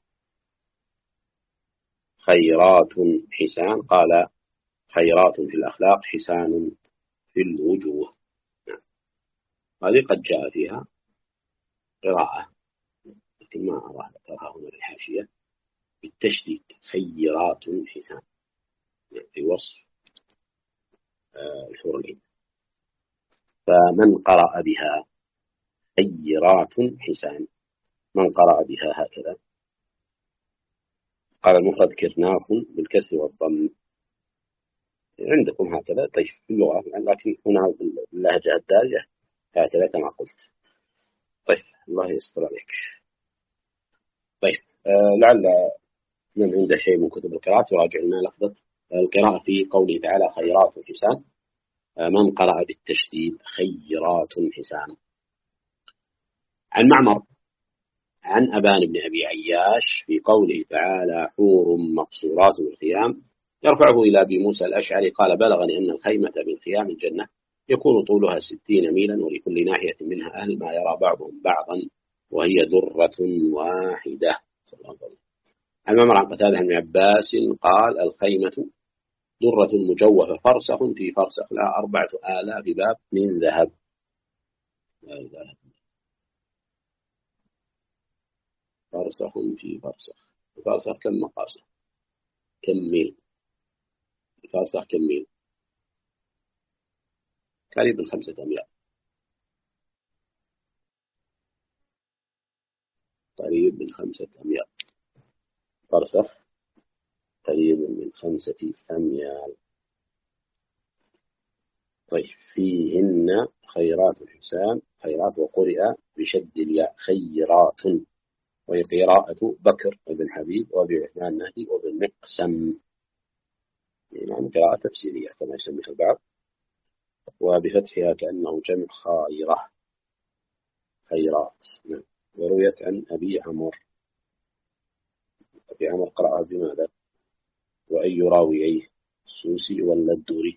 خيرات حسان قال خيرات في الأخلاق حسان في الوجوه. هذه قد جاء فيها قراءة لكن ما أراه ذكرها هنا بالحاشية بالتشديد خيرات حسان في وصف الحور العين. فمن قرأ بها خيرات حسان، من قرأ بها هكذا قال المفرد كرناف بالكسر والضم. عندكم هكذا طيب في اللغة، لكن هنا باللهجة الدارجة هكذا كما قلت. طيب الله يستر عليك. طيب لعل من عنده شيء من كتب القراءة يراجع لنا لفظة القراءة في قوله تعالى خيرات حسان. من قرأ بالتشديد خيرات حسان. عن معمر عن أبان بن أبي عياش في قوله تعالى حور مقصورات بالخيام يرفعه إلى أبي موسى الأشعري قال بلغني أن الخيمة بالخيام الجنة يكون طولها 60 ميلا ولكل ناحية منها أهل ما يرى بعضهم بعضا وهي درة واحدة. صلى الله عليه وسلم. عن معمر عن قتادة بن عباس قال الخيمة درة مجوفة فرسخ في فرسخ لها 4000 باب من ذهب. لا إله. فرسخ في فرسخ. الفرسخ كم مقاسه؟ كم ميل؟ الفرسخ كم ميل؟ قريب من 5 أميال. قريب من 5 أميال. فرسخ قريب من 5 أميال. طيب فيهن خيرات الحسان، خيرات وقرئ بشد الياء خيرات، وهي قراءة بكر بن حبيب وأبي عثمان النهدي وابن مقسم، يعني قراءة تفسيرية كما يسميها البعض، وبفتحها كأنه جمع خائرة خيرات. ورويت عن أبي عمرو قرأها بماذا؟ وأي راوييه السوسي ولا الدوري؟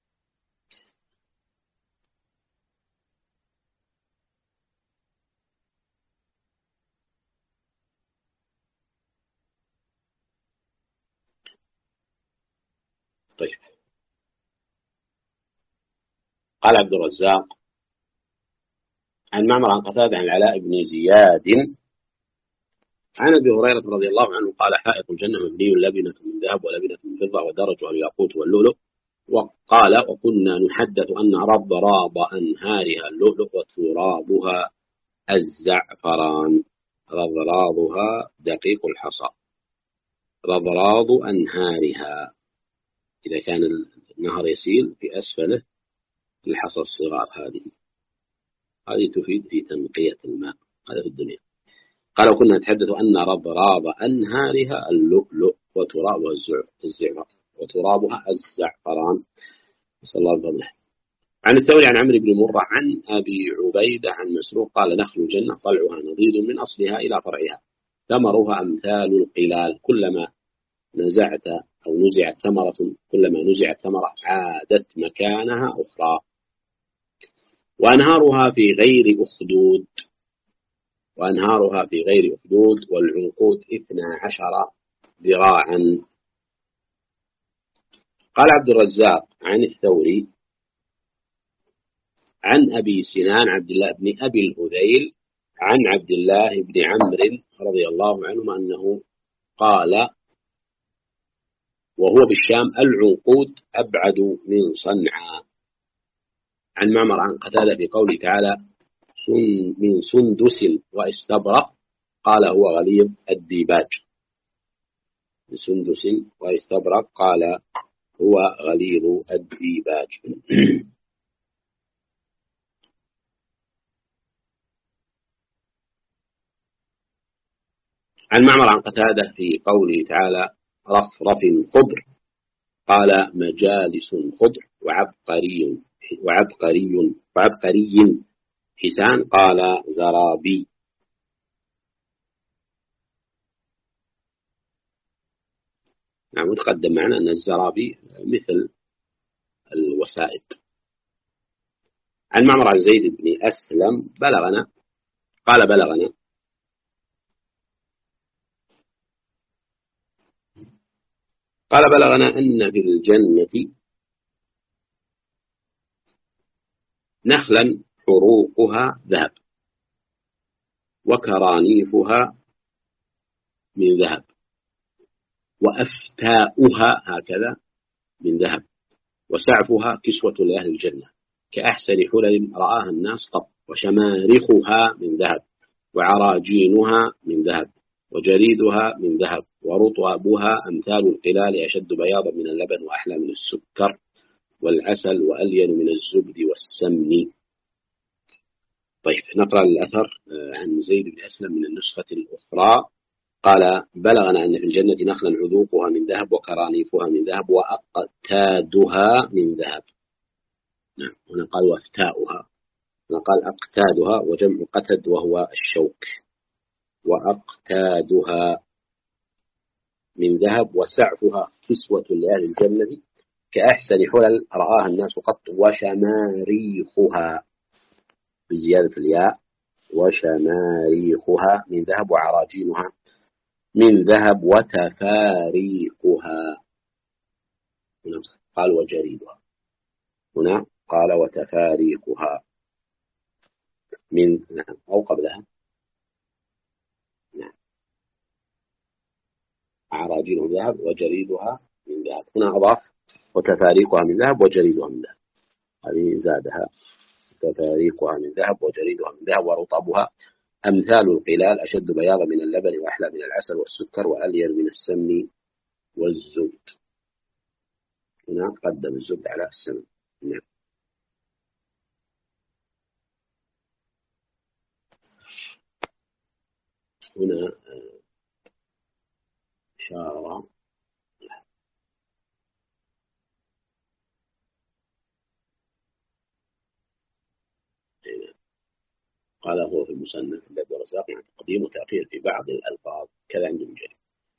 طيب قال عبد الرزاق عن معمر عن قتادة عن العلاء بن زياد عن أبي هريرة رضي الله عنه قال حائط الجنة مبني لبنة من ذهب ولبنة من فضة ودرجها الياقوت واللؤلؤ. وقال وكنا نحدث أن رضراب أنهارها اللؤلؤ وترابها الزعفران. رضراضها دقيق الحصى، رضراض أنهارها إذا كان النهر يسيل في أسفله الحصى الصغار، هذه تفيد في تنقية الماء، هذا في الدنيا. قال وكنا نتحدث أن رضراض أنهارها اللؤلؤ وترابها الزعفران. صلى الله عليه وسلم. عن الثوري عن عمرو بن مرة عن أبي عبيدة عن مسروق قال نخل الجنة طلعها نضيد من أصلها إلى فرعها، ثمرها أمثال القلال، كلما نزعت أو نزعت ثمرة، كلما نزعت ثمرة عادت مكانها أخرى. وأنهارها في غير أخدود، والعنقود 12 ذراعا. قال عبد الرزاق عن الثوري عن أبي سنان عبد الله بن أبي الهذيل عن عبد الله بن عمرو رضي الله عنهما أنه قال وهو بالشام العنقود أبعد من صنعاء. عن معمر عن قتادة في قوله تعالى من سندس واستبرق قال هو غليظ الديباج. من سندس واستبرق قال هو غليظ الديباج. عن معمر عن قتادة في قوله تعالى رفرف خضر قال مجالس خضر وعبقري حسان قال زرابي. نعم متقدم معنا أن الزرابي مثل الوسائد. عن معمر عن زيد بن أسلم بلغنا أن في الجنة نخلا حروقها ذهب وكرانيفها من ذهب وأفتاؤها هكذا من ذهب وسعفها كسوة لأهل الجنة كأحسن حلل رآها الناس قط وشمارخها من ذهب وعراجينها من ذهب وجريدها من ذهب ورطبها أمثال القلال أشد بياضا من اللبن وأحلى من السكر والعسل وألين من الزبد والسمن. طيب نقرأ الأثر عن زيد بن أسلم من النسخة الأخرى. قال بلغنا أن في الجنة نخلا عذوقها من ذهب وكرانيفها من ذهب وأقتادها من ذهب. نعم هنا قال وأفتاؤها، هنا قال أقتادها وجمع قتد وهو الشوك. وأقتادها من ذهب وسعفها كسوة لأهل الجنة كأحسن حلل رآها الناس قط وشماريخها بزيادة الياء وشماريخها من ذهب وعراجينها من ذهب وتفاريقها. هنا قال وجريدها، هنا قال وتفاريقها من نعم أو قبلها نعم عراجينها من ذهب وجريدها من ذهب. هنا أضاف وتفاريقها من ذهب وجريدها من ذهب، هذه زادها تفاريقها من ذهب وجريدها من ذهب ورطبها أمثال القلال أشد بياضا من اللبن وأحلى من العسل والسكر وألين من السمن والزبد. هنا قدم الزبد على السمن. نعم. هنا إشارة قال هو في المصنف عند عبد الرزاق مع تقديم وتأخير في بعض الألفاظ كذا عند المجرد.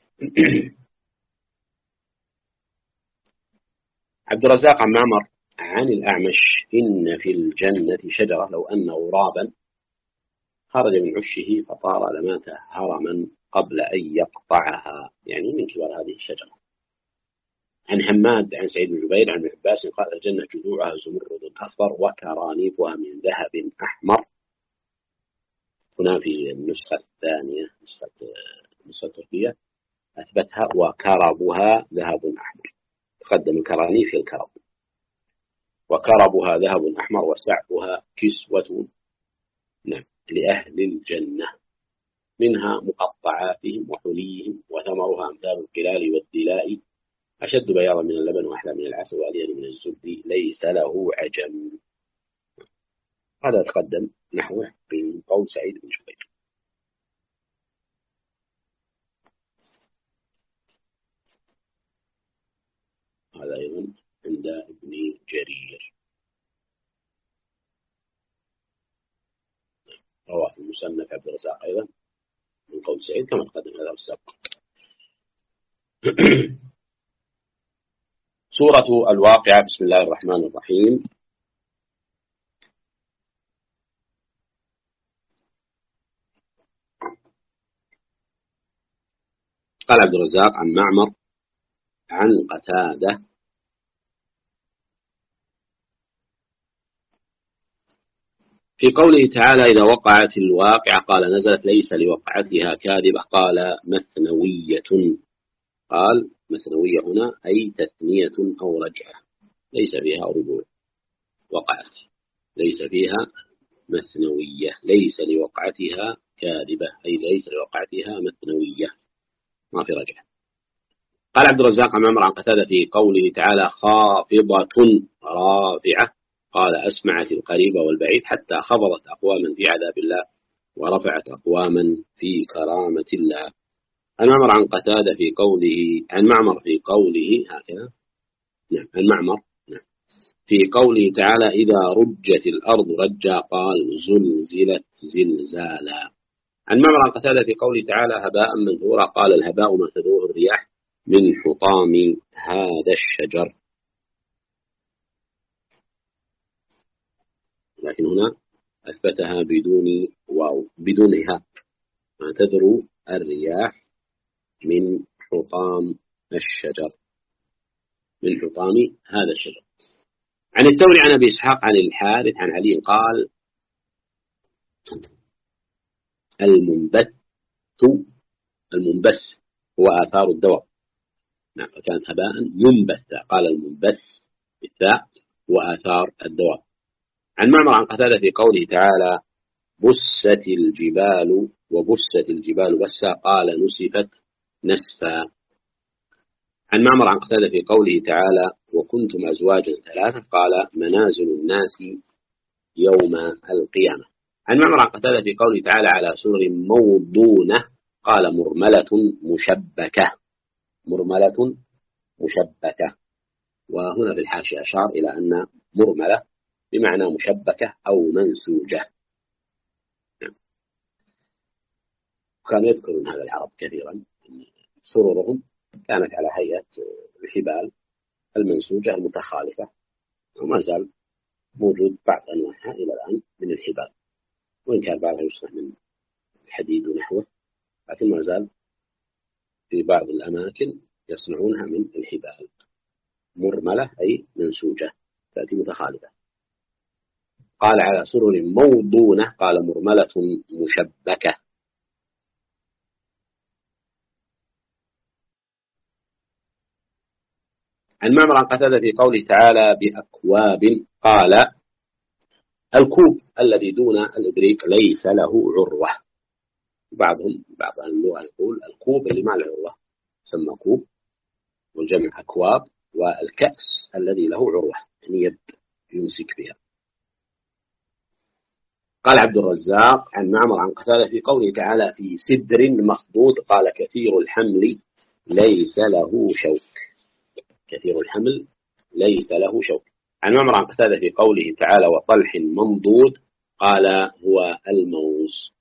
عبد الرزاق عن معمر عن الأعمش إن في الجنة شجرة لو أن غرابا خرج من عشه فطار لمات هرما قبل أن يقطعها، يعني من كبر هذه الشجرة. عن حماد عن سعيد بن جبير عن ابن عباس قال الجنة جذوعها زمرد أصفر وكرانيفها من ذهب أحمر. هنا في النسخة الثانية نسخة تركية أثبتها وكربها ذهب أحمر، تقدم الكرانيف الكرب. وكربها ذهب أحمر وسعفها كسوة لأهل الجنة منها مقطعاتهم وحليهم وثمرها أمثال القلال والدلاء أشد بياضا من اللبن وأحلى من العسل وألين من الزبد ليس له عجم. هذا تقدم نحوه من قول سعيد بن جبير. هذا أيضا عند ابن جرير، رواه المصنف عبد الرزاق أيضا من قول سعيد كما تقدم هذا السابق. سورة الواقعة. بسم الله الرحمن الرحيم. قال عبد الرزاق عن معمر عن قتادة في قوله تعالى إذا وقعت الواقعة قال نزلت ليس لوقعتها كاذبة قال مثنوية. قال مثنوية هنا أي تثنية أو رجعة ليس فيها رجوع. وقعت ليس فيها مثنوية ليس لوقعتها كاذبة أي ليس لوقعتها مثنوية ما في رجعة. قال عبد الرزاق عن معمر عن قتادة في قوله تعالى خافضة رافعة قال أسمعت القريب والبعيد حتى خفضت أقواما في عذاب الله ورفعت أقواما في كرامة الله. عن معمر عن قتادة في قوله عن معمر في قوله هكذا عن معمر في قوله تعالى إذا رجت الأرض رجا قال زلزلت زلزالا. عن معمر عن قتادة في قوله تعالى هباء منثورا قال الهباء ما تذروه الرياح من حطام هذا الشجر. لكن هنا أثبتها بدون واو بدونها ما تذرو الرياح من حطام الشجر من حطام هذا الشجر. عن الثوري عن أبي إسحاق عن الحارث عن علي قال المنبث هو آثار الدواء. فكانت هباء ينبث قال المنبث بالثاء وآثار الدواء. عن معمر عن قتادة في قوله تعالى بست الجبال وبست الجبال بسا قال نسفت نسفا. عن معمر عن قتادة في قوله تعالى وكنتم أزواجا ثلاثة قال منازل الناس يوم القيامة. عن معمر عن قتادة في قوله تعالى على سرر موضونة قال مرملة مشبكة مرملة مشبكة. وهنا في الحاشية أشار إلى أن مرملة بمعنى مشبكة أو منسوجة. كانوا يذكرون هذا العرب كثيرا سررهم كانت على هيئة الحبال المنسوجة المتخالفة وما زال موجود بعض أنواعها إلى الآن من الحبال وإن كان بعضها يصنع من الحديد ونحوه لكن ما زال في بعض الأماكن يصنعونها من الحبال مرملة أي منسوجة تأتي متخالفة. قال على سرر موضونة قال مرملة مشبكة. عن معمر عن قتادة في قوله تعالى بأكواب قال الكوب الذي دون الإبريق ليس له عروة بعض أهل اللغة يقول الكوب اللي ما له عروة يسمى كوب، والجمع أكواب، والكأس الذي له عروة يعني يد يمسك بها. قال عبد الرزاق عن معمر عن قتادة في قوله تعالى في سدر مخضود قال كثير الحمل ليس له شوك. كثير الحمل ليس له شوك. عن معمر عن قتادة في قوله تعالى وطلح منضود قال هو الموز.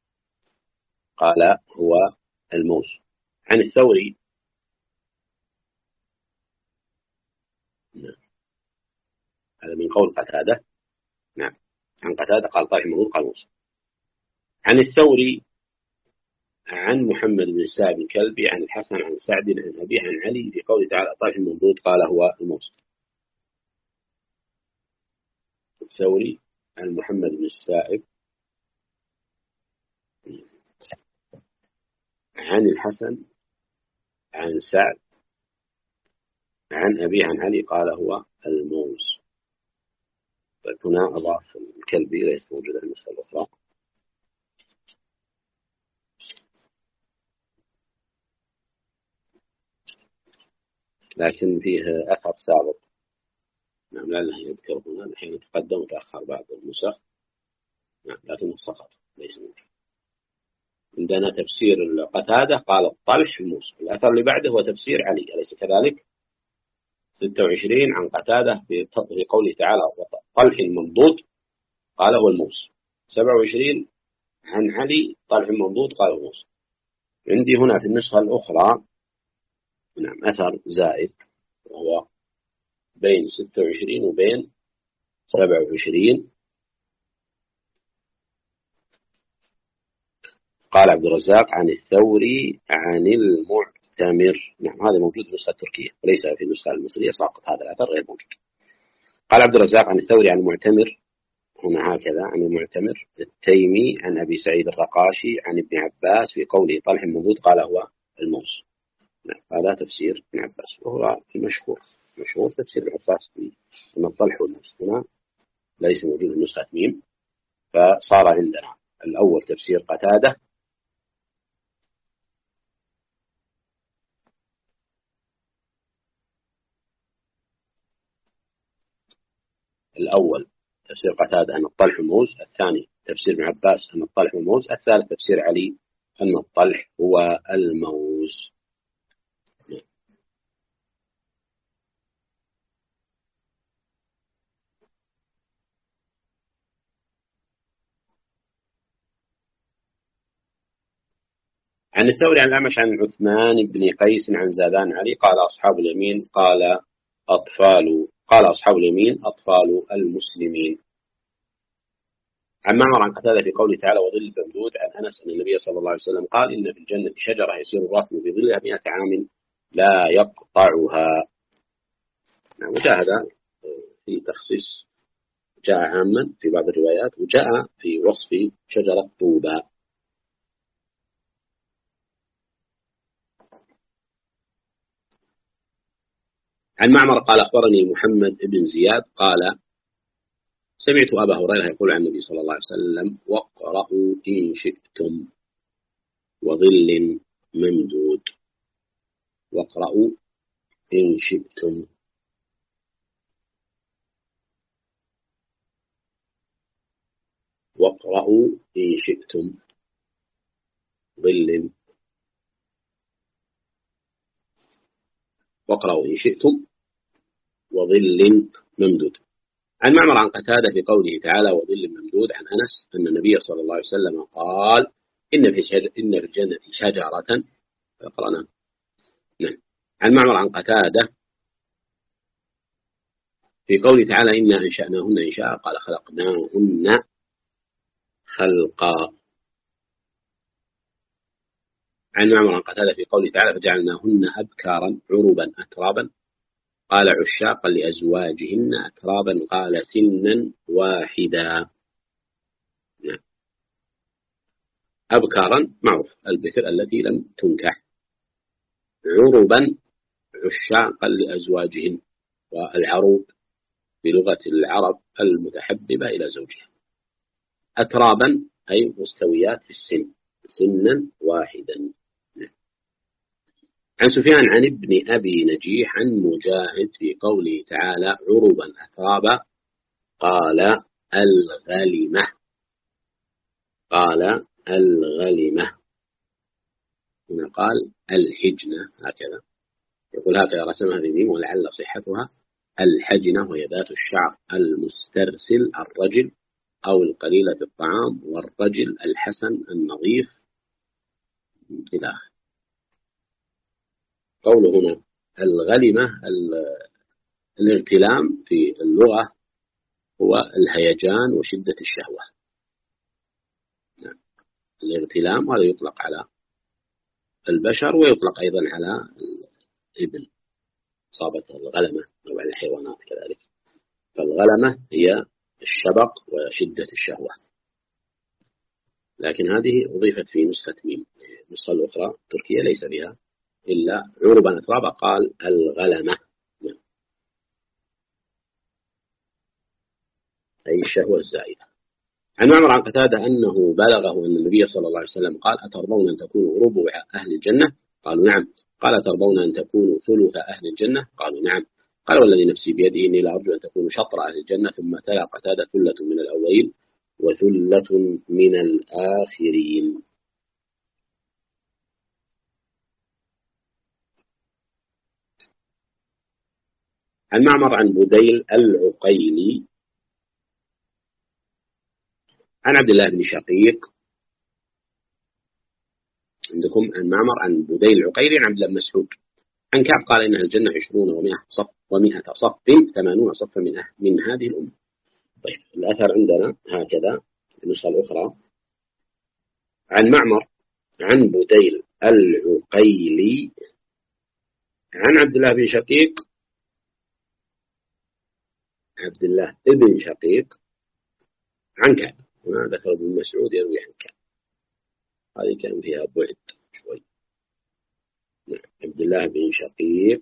قال هو الموز. عن الثوري هذا من قول قتادة. نعم. عن قتادة قال طلح منضود قال موز. عن الثوري عن محمد بن سعد الكلبي عن الحسن عن سعد عن أبيه عن علي في قوله تعالى طلح منضود قال هو الموز. الثوري عن محمد بن السائب عن الحسن عن سعد عن أبيه عن علي قال هو الموز. هنا أضاف الكلبي ليس موجودة في النسخة الأخرى. لكن فيه أثر سابق. نعم لعله يذكر هنا الحين يتقدم وتأخر بعض النسخ. نعم لكنه سقط ليس موجود. عندنا تفسير قتادة قال الطلح الموز. الأثر اللي بعده هو تفسير علي أليس كذلك؟ 26 عن قتادة في قوله تعالى طلح منضود قال هو الموز. 27 عن علي طلح منضود قال هو الموز. عندي هنا في النسخة الأخرى نعم أثر زائد وهو بين 26 وبين 27. قال عبد الرزاق عن الثوري عن المعتمر. نعم هذا موجود في النسخة التركية وليس في النسخة المصرية ساقط هذا الأثر غير موجود. قال عبد الرزاق عن الثوري عن المعتمر هنا هكذا عن المعتمر التيمي عن أبي سعيد الرقاشي عن ابن عباس في قوله طلح منضود قال هو الموز. نعم هذا تفسير ابن عباس وهو مشهور تفسير ابن عباس أن الطلح والموز. هنا ليس موجود في نسخة ميم فصار عندنا الأول تفسير قتادة الأول تفسير قتادة أن الطلح موز، الثاني تفسير ابن عباس أن الطلح موز، الثالث تفسير علي أن الطلح هو الموز. عن الثوري عن الأعمش عن عثمان بن قيس عن زادان علي قال أصحاب اليمين قال أصحاب اليمين أطفال المسلمين. عن معمر عن قتادة في قوله تعالى وظل الممدود عن أنس أن النبي صلى الله عليه وسلم قال إن في الجنة شجرة يسير الركب في ظلها 100 عام لا يقطعها. نعم وجاء هذا في تخصيص جاء عاما في بعض الروايات وجاء في وصف شجرة طوبى. عن معمر قال أخبرني محمد بن زياد قال سمعت أبا هريرة يقول عن النبي صلى الله عليه وسلم واقرأوا إن شئتم وظل ممدود. واقرأوا إن شئتم. واقرأوا إن شئتم ظل. واقرأوا إن شئتم وظل ممدود. عن معمر عن قتادة في قوله تعالى وظل ممدود عن أنس أن النبي صلى الله عليه وسلم قال إن في الجنة شجرة. قرأنا. نعم. عن معمر عن قتادة في قوله تعالى إنا أنشأناهن إنشاء قال خلقناهن خلقا. عن معمر عن قتادة في قوله تعالى فجعلناهن أبكارا عربا أترابا قال عشاقا لأزواجهن أترابا قال سنا واحدا. نعم. أبكارا معروف البكر التي لم تنكح. عربا عشاقا لأزواجهن والعروب بلغة العرب المتحببة إلى زوجها. أترابا أي مستويات في السن سنا واحدا. عن سفيان عن ابن أبي نجيح عن مجاهد في قوله تعالى عربا أترابا قال الغلمة. قال الغلمة. هنا قال الحجنة هكذا، يقول هكذا رسمها بميم ولعل صحتها الحجنة، وهي ذات الشعر المسترسل الرجل أو القليلة الطعام، والرجل الحسن النظيف إلى آخره. قوله هنا الغلمة، الاغتلام في اللغة هو الهيجان وشدة الشهوة. الاغتلام هذا يطلق على البشر ويطلق أيضا على الإبل، إصابة الغلمة أو على الحيوانات كذلك. فالغلمة هي الشبق وشدة الشهوة، لكن هذه أضيفت في نسخة ميم. النسخة الأخرى تركيا ليس بها إلا عربا أترابا قال الغلمة، أي الشهوة الزائدة. عن معمر عن قتادة أنه بلغه أن النبي صلى الله عليه وسلم قال أترضون أن تكونوا ربع أهل الجنة؟ قالوا نعم. قال أترضون أن تكونوا ثلث أهل الجنة؟ قالوا نعم. قال والذي نفسي بيده إني لأرجو أن تكونوا شطر أهل الجنة. ثم تلا قتادة ثلة من الأولين وثلة من الآخرين. عن معمر عن بديل العقيلي عن عبد الله بن شقيق عندكم عن معمر عن بديل العقيلي عن عبد الله بن مسعود عن كعب قال إن الجنة 20 و100 صف 80 صفا من هذه الأمة. طيب الأثر عندنا هكذا في النسخة الأخرى عن معمر عن بديل العقيلي عن عبد الله بن شقيق عبد الله ابن شقيق عن كعب. هنا ذكر ابن مسعود يروي عن كعب، هذه كان فيها بعد شوي. عبد الله بن شقيق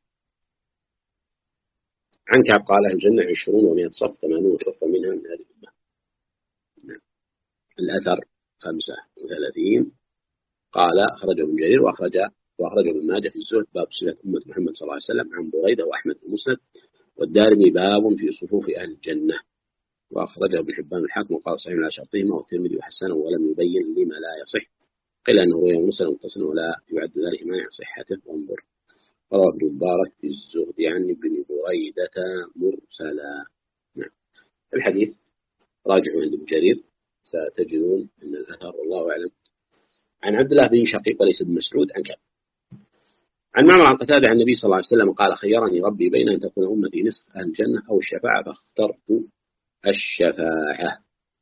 عن كعب قال الجنة 20 و100 صف 80 صفا منها من هذه الأمة. الأثر 35 قال أخرجه ابن جرير وأخرجه ابن ماجه في الزهد باب صلة أمة محمد صلى الله عليه وسلم عن بريدة وأحمد في المسند، والدارمي باب في صفوف أهل الجنة، وأخرجه ابن حبان الحاكم وقال صحيح على شرطهما، والترمذي وحسنه ولم يبين لما لا يصح، قيل أنه رواه مرسلا متصلا ولا يعد ذلك مانع صحته، وانظر. رواه ابن مبارك في الزهد عن ابن بريدة مرسلا. نعم. الحديث راجعوا عند ابن جرير ستجدون أن الأثر والله أعلم عن عبد الله بن شقيق وليس بن مسعود عن كعب. عن معمر عن قتادة عن النبي صلى الله عليه وسلم قال خيرني ربي بين أن تكون أمتي نصف أهل الجنة أو الشفاعة فاخترت الشفاعة.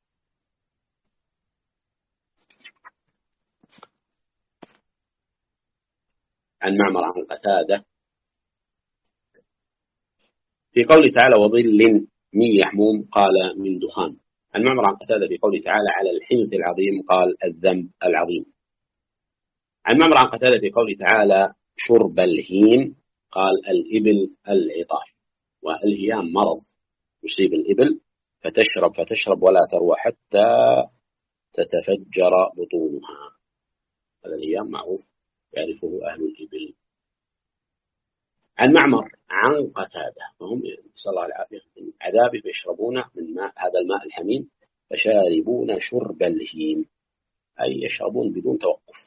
عن معمر عن قتادة في قوله تعالى وظل من يحموم قال من دخان. عن معمر عن قتادة في قوله تعالى على الحنث العظيم قال الذنب العظيم. عن معمر عن قتادة في قوله تعالى شرب الهيم قال الإبل العطاش، والهيام مرض يصيب الإبل فتشرب ولا تروى حتى تتفجر بطونها. هذا الهيام معروف يعرفه أهل الإبل. عن معمر عن قتادة فهم صلى الله عليه وسلم عذاب فيشربون من ماء هذا الماء الحميم فشاربون شرب الهيم، أي يشربون بدون توقف.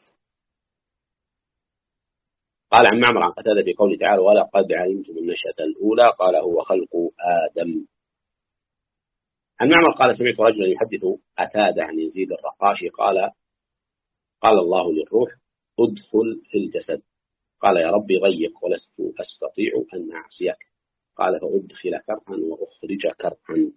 قال عن معمر عن قتادة في قوله تعالى ولقد علمتم النشأة الأولى قال هو خلق آدم. عن معمر قال سمعت رجلا يحدث قتادة عن يزيد الرقاشي قال الله للروح ادخل في الجسد، قال يا ربي ضيق ولست أستطيع أن أعصيك، قال فأدخل كرها وأخرج كرها.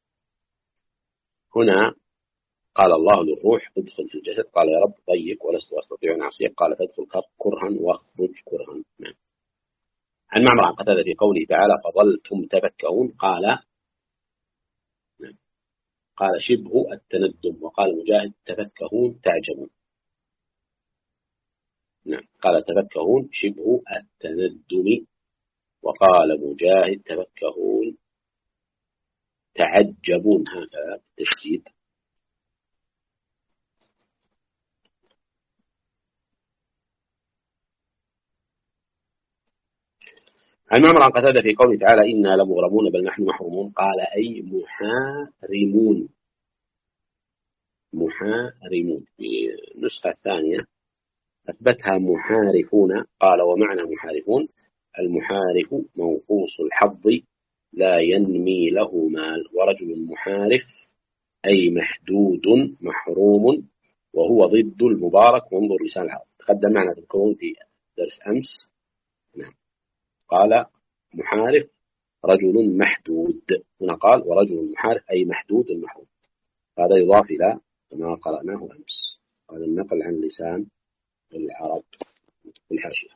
هنا قال الله للروح ادخل في الجسد، قال يا رب ضيق ولست أستطيع أن أعصيك، قال فادخل كرها واخرج كرها. عن معمر عن قتادة في قوله تعالى فظلتم تفكهون قال شبه التندم، وقال مجاهد تفكهون تعجبون. نعم قال تفكهون شبه التندم، وقال مجاهد تفكهون تعجبون، هذا التشديد. عن معمر عن قتادة في قوله تعالى إنا لمغرمون بل نحن محرومون قال أي محارمون. محارمون. في النسخة الثانية أثبتها محارفون. قال ومعنى محارفون المحارف منقوص الحظ لا ينمي له مال، ورجل محارف أي محدود محروم وهو ضد المبارك. وانظر لسان العرب تقدم معنا في الكون في درس أمس. نعم. قال محارف رجل محدود، هنا قال ورجل محارف أي محدود محروم. هذا يضاف إلى ما قرأناه أمس. هذا النقل عن لسان العرب في الحاشية.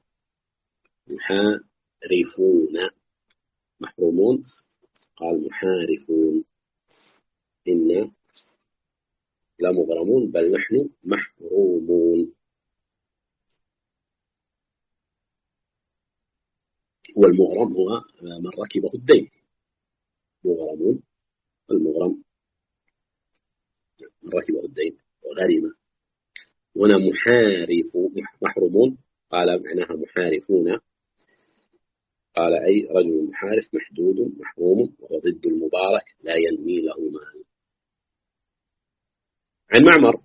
محارفون محرومون قال محارفون إنا لمغرمون بل نحن محرومون. والمغرم هو من ركبه الدين. مغرمون المغرم من ركبه الدين وغرم. هنا محارف محرومون قال معناها محارفون. قال أي رجل محارف محدود محروم وهو ضد المبارك لا ينمي له مال. عن معمر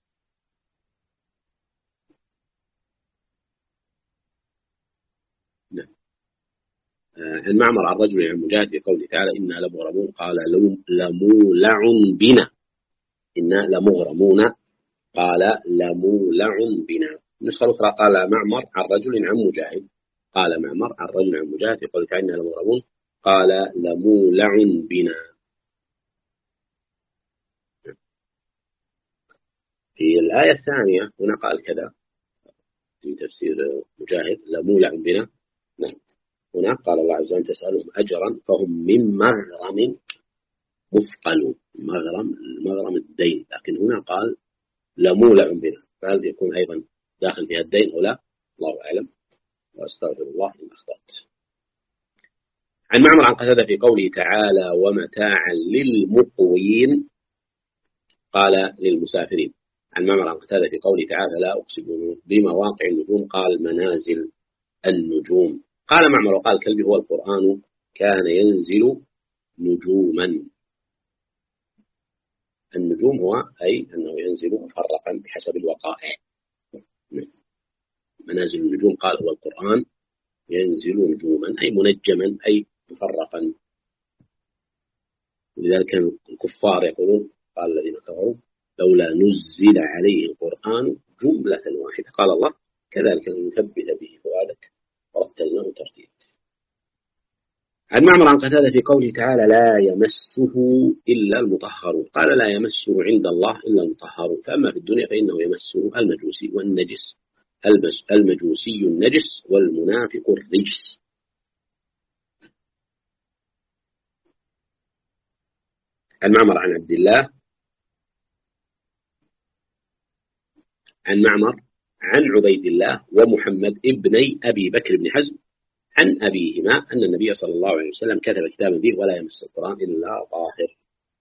عن معمر عن رجل عن مجاهد في قوله تعالى إنا لمغرمون قال لمولع بنا. إنا لمغرمون قال لمولع بنا. النسخة الأخرى قال معمر عن رجل عن مجاهد. قال معمر عن رجل عن مجاهد في قوله تعالى إنا لمغرمون قال لمولع بنا. في الآية الثانية هنا قال كذا في تفسير مجاهد لمولع بنا. نعم. هنا قال الله عز وجل تسألهم أجرا فهم من مغرم مثقلون. المغرم الدين، لكن هنا قال لمولع بنا، فهل يكون أيضا داخل فيها الدين أو لا؟ الله أعلم، وأستغفر الله إن أخطأت. عن معمر عن قتادة في قوله تعالى ومتاعا للمقوين قال للمسافرين. عن معمر عن قتادة في قوله تعالى لا أقسم بمواقع النجوم قال منازل النجوم. قال معمر وقال كلبي هو القرآن كان ينزل نجوما. النجوم هو أي أنه ينزل مفرقا بحسب الوقائع. منازل النجوم قال هو القرآن ينزل نجوما أي منجما أي مفرقا. لذلك الكفار يقولون قال الذين كفروا لولا نزل عليه القرآن جملة واحدة. قال الله كذلك نثبت به فؤادك ورتلناه ترتيلا. عن معمر عن قتادة في قوله تعالى لا يمسه إلا المطهرون قال لا يمسه عند الله إلا المطهرون. فأما في الدنيا فإنه يمسه المجوسي والنجس، المجوسي النجس والمنافق الرجس. عن معمر عن عبد الله عن معمر عن عبيد الله ومحمد ابني أبي بكر بن حزم عن أبيهما أن النبي صلى الله عليه وسلم كتب كتابا به ولا يمس القرآن إلا طاهر.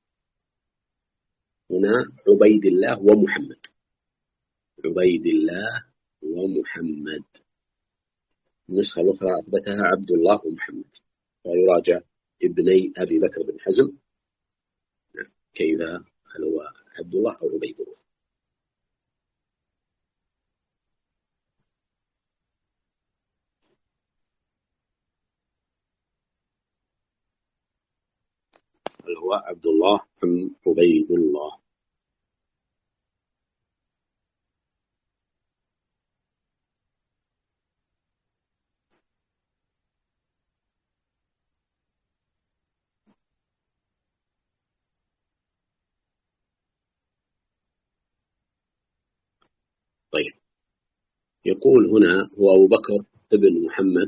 هنا عبيد الله ومحمد. عبيد الله ومحمد. النسخة الأخرى أثبتها عبد الله ومحمد، ويراجع ابني أبي بكر بن حزم كيف هل هو عبد الله أو عبيد الله. هل هو عبد الله أم عبيد الله. طيب يقول هنا هو أبو بكر ابن محمد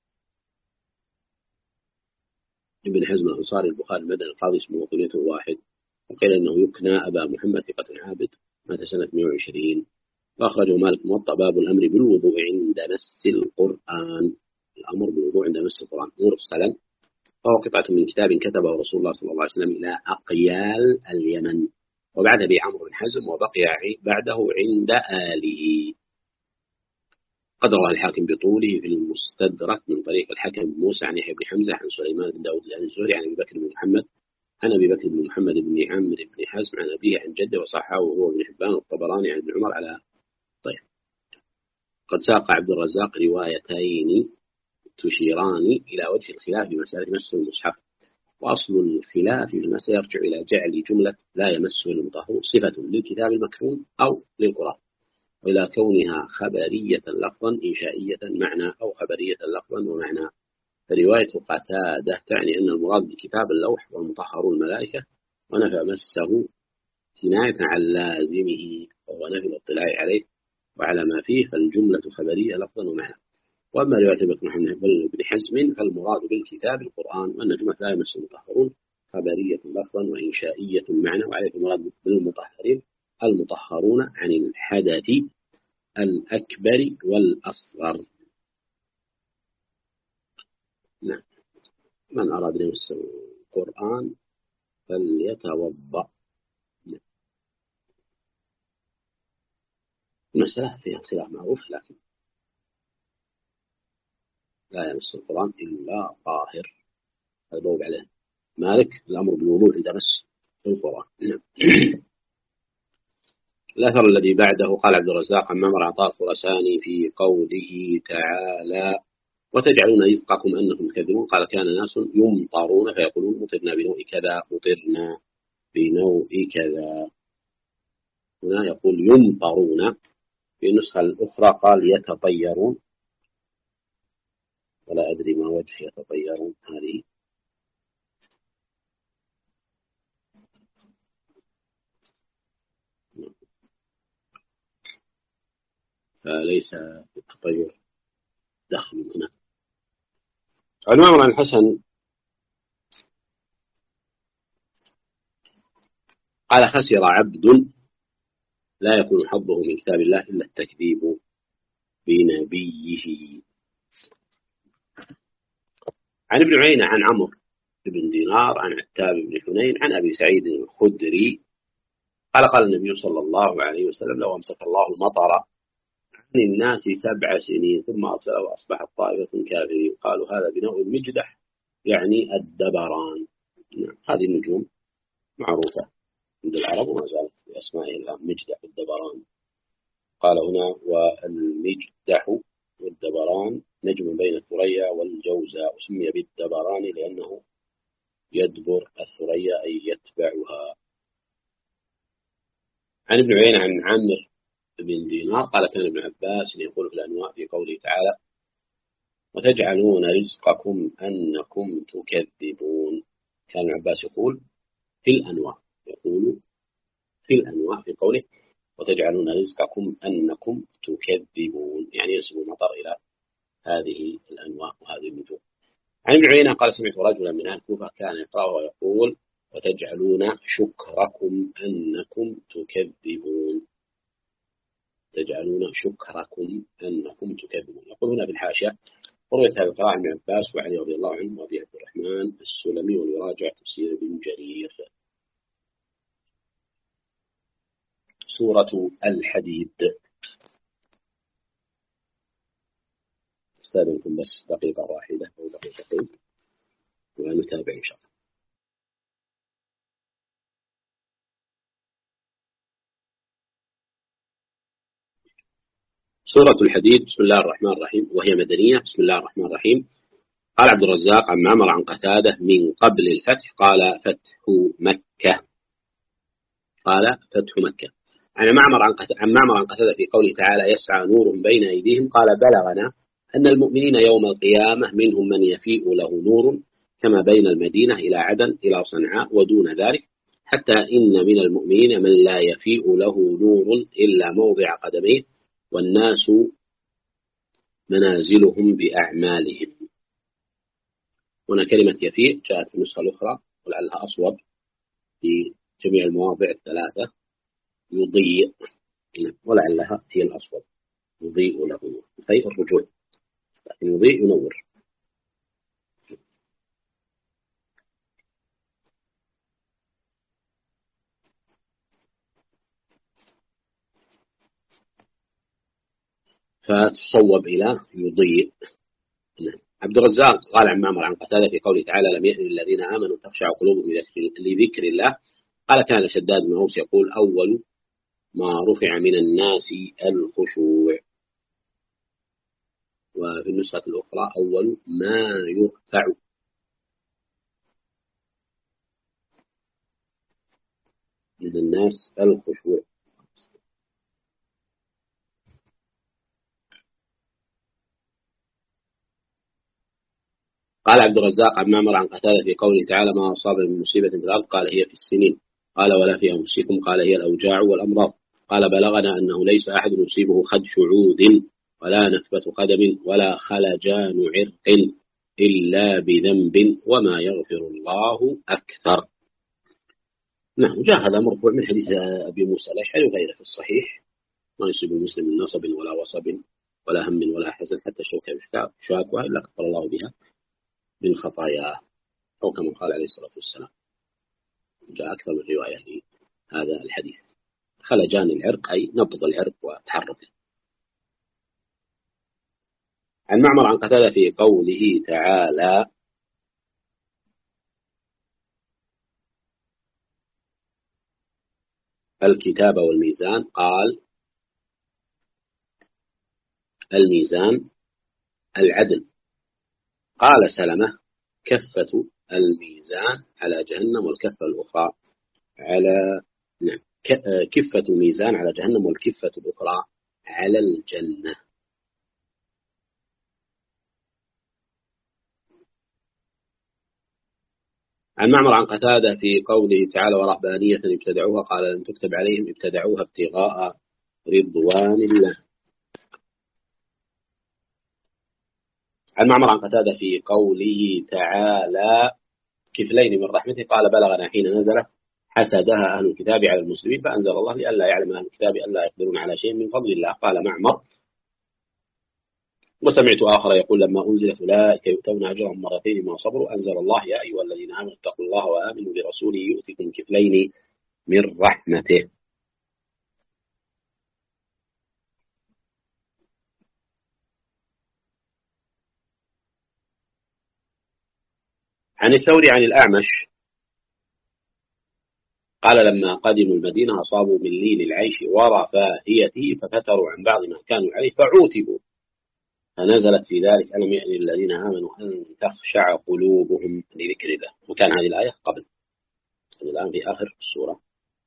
ابن حزم الأنصاري البخاري المدني القاضي اسمه وكنيته واحد، وقيل أنه يكنى أبا محمد ثقة عابد مات سنة 120. وأخرجه مالك موطأ باب الأمر بالوضوء عند مس القرآن. الأمر بالوضوء عند مس القرآن مرسلا، وهو قطعة من كتاب كتبه رسول الله صلى الله عليه وسلم إلى أقيال اليمن وبعد بعمرو بن حزم وبقي بعده عند آله. قد رواه الحاكم بطوله في المستدرك من طريق الحكم بن موسى عن يحيى بن حمزة عن سليمان بن داود عن الزهري عن أبي بكر بن محمد عن أبي بكر بن محمد بن عمرو بن حزم عن أبيه عن جده وصححه وهو ابن حبان والطبراني عن ابن عمر على. طيب، قد ساق عبد الرزاق روايتين تشيران إلى وجه الخلاف في مسألة مس المصحف، وأصل الخلاف في المسألة يرجع إلى جعل جملة لا يمسه المطهر صفة للكتاب المكروم أو للقرآن، وإلى كونها خبرية لفظا إنشائية معنى أو خبرية لفظا ومعنى. فرواية قتادة تعني أن المراد بكتاب اللوح والمطهرون الملائكة، ونفى مسه كناية عن لازمه وهو نفي الاطلاع عليه وعلى ما فيه، فالجملة خبرية لفظا ومعنى. وأما رواية ابن محمد بن حزم فالمراد بالكتاب القرآن، وأن جملة لا يمس المطهرون خبرية لفظا وإنشائية معنى، وعليه المراد بالمطهرين المطهرون عن الحدث الأكبر والأصغر. نعم. من أراد أن يمس القرآن فليتوضأ. المسألة فيها خلاف معروف، لكن لا يمس القرآن إلا طاهر، هذا بوب عليه مالك الأمر بالوضوء عند مس القرآن. نعم. الأثر الذي بعده قال عبد الرزاق عن معمر عطاء الخراساني في قوله تعالى وتجعلون رزقكم أنكم تكذبون، قال كان ناس يمطرون فيقولون مطرنا بنوء كذا مطرنا بنوء كذا. هنا يقول يمطرون، في النسخة الأخرى قال يتطيرون، ولا أدري ما وجه يتطيرون هذه. فليس التطير دخل هنا. عن معمر عن الحسن قال خسر عبد لا يكون حظه من كتاب الله إلا التكذيب بنبيه. عن ابن عيينة عن عمرو بن دينار عن عتاب بن حنين عن أبي سعيد الخدري قال قال النبي صلى الله عليه وسلم لو أمسك الله المطر عن الناس 7 سنين ثم أرسل وأصبحت طائفة كافرين قالوا هذا بنوء المجدح يعني الدبران. هذه النجوم معروفة عند العرب وما زالت بأسمائها الآن مجدح الدبران. قال هنا والمجدح والدبران نجم بين الثريا والجوزاء، وسمي بالدبران لأنه يدبر الثريا أي يتبعها. عن ابن عيينة عن عمرو بن دينار قال كان ابن عباس يقول في الأنواع في قوله تعالى وتجعلون رزقكم أنكم تكذبون، كان ابن عباس يقول في الأنواع، يقول في الأنواع في قوله وتجعلون رزقكم أنكم تكذبون، يعني ينسب المطر إلى هذه الأنواع وهذه النجوم. عن ابن عيينة قال سمعت رجلا من أهل الكوفة كان يقرأ ويقول وتجعلون شكركم أنكم تكذبون، تجعلون شكركم أنكم تكذبون. يقول هنا في الحاشية رويت هذا القراءة عن ابن عباس وعلي رضي الله عنه وأبي عبد الرحمن السلمي ويراجع تفسير ابن جرير. سورة الحديد. استاذنكم بس دقيقة واحدة أو دقيقتين ونتابع إن شاء الله. سورة الحديد. بسم الله الرحمن الرحيم، وهي مدنية. بسم الله الرحمن الرحيم. قال عبد الرزاق عن معمر عن قتادة من قبل الفتح قال فتح مكة، قال فتح مكة. عن معمر عن قتادة في قوله تعالى يسعى نورهم بين أيديهم قال بلغنا أن المؤمنين يوم القيامة منهم من يفيء له نور كما بين المدينة إلى عدن إلى صنعاء ودون ذلك، حتى إن من المؤمنين من لا يفيء له نور إلا موضع قدميه والناس منازلهم بأعمالهم. هنا كلمة يفيء جاءت في النسخة الأخرى ولعلها أصوب في جميع المواضع الثلاثة يضيء، ولعلها هي الأصوب يضيء له أي الرجوع، لكن يضيء ينور. فتصوب إلى يضيء. عبد الرزاق قال عن معمر عن قتادة في قوله تعالى لم يأن الذين آمنوا تخشع قلوبهم لذكر الله. قال كان شداد بن أوس يقول أول ما رفع من الناس الخشوع. وفي النسخة الأخرى أول ما يرفع. من الناس الخشوع. قال عبد الرزاق عن معمر عن قتادة في قوله تعالى ما أصاب من مصيبة في الأرض قال هي في السنين. قال ولا في أنفسكم قال هي الأوجاع والأمراض. قال بلغنا أنه ليس أحد يصيبه خدش عود ولا نكبة قدم ولا خلجان عرق إلا بذنب وما يغفر الله أكثر. نعم جاء هذا مرفوع من حديث أبي موسى الأشعري وغيره في الصحيح ما يصيب المسلم من نصب ولا وصب ولا هم ولا حزن حتى الشوكة شاكوها إلا كفر الله بها من خطاياه أو كما قال عليه الصلاة والسلام. جاء أكثر من رواية لهذا الحديث. خلجان العرق أي نبض العرق وتحرك. عن معمر عن قتادة في قوله تعالى الكتاب والميزان قال الميزان العدل. قال سلمة كفة الميزان على جهنم والكفة الأخرى على كفة ميزان على جهنم والكفة الأخرى على الجنة. عن معمر عن قتادة في قوله تعالى ورهبانية ابتدعوها قال لن تكتب عليهم ابتدعوها ابتغاء رضوان الله. عن معمر عن قتادة في قوله تعالى كفلين من رحمته قال بلغنا حين نزل حسدها أهل الكتاب على المسلمين فأنزل الله لئلا يعلم أهل الكتاب ألا يقدرون على شيء من فضل الله. قال معمر وسمعت آخر يقول لما أنزلت أولئك يؤتون أجرهم مرتين ما صبروا أنزل الله يا أيها الذين آمنوا اتقوا الله وآمنوا برسوله يؤتكم كفلين من رحمته. عن الثوري عن الأعمش قال لما قدموا المدينة أصابوا من لين العيش ورفاهيته ففتروا عن بعض ما كانوا عليه فعوتبوا فنزلت في ذلك ألم يأن الذين آمنوا أن تخشع قلوبهم لذكر الله. وكان هذه الآية قبل الآن في آخر السورة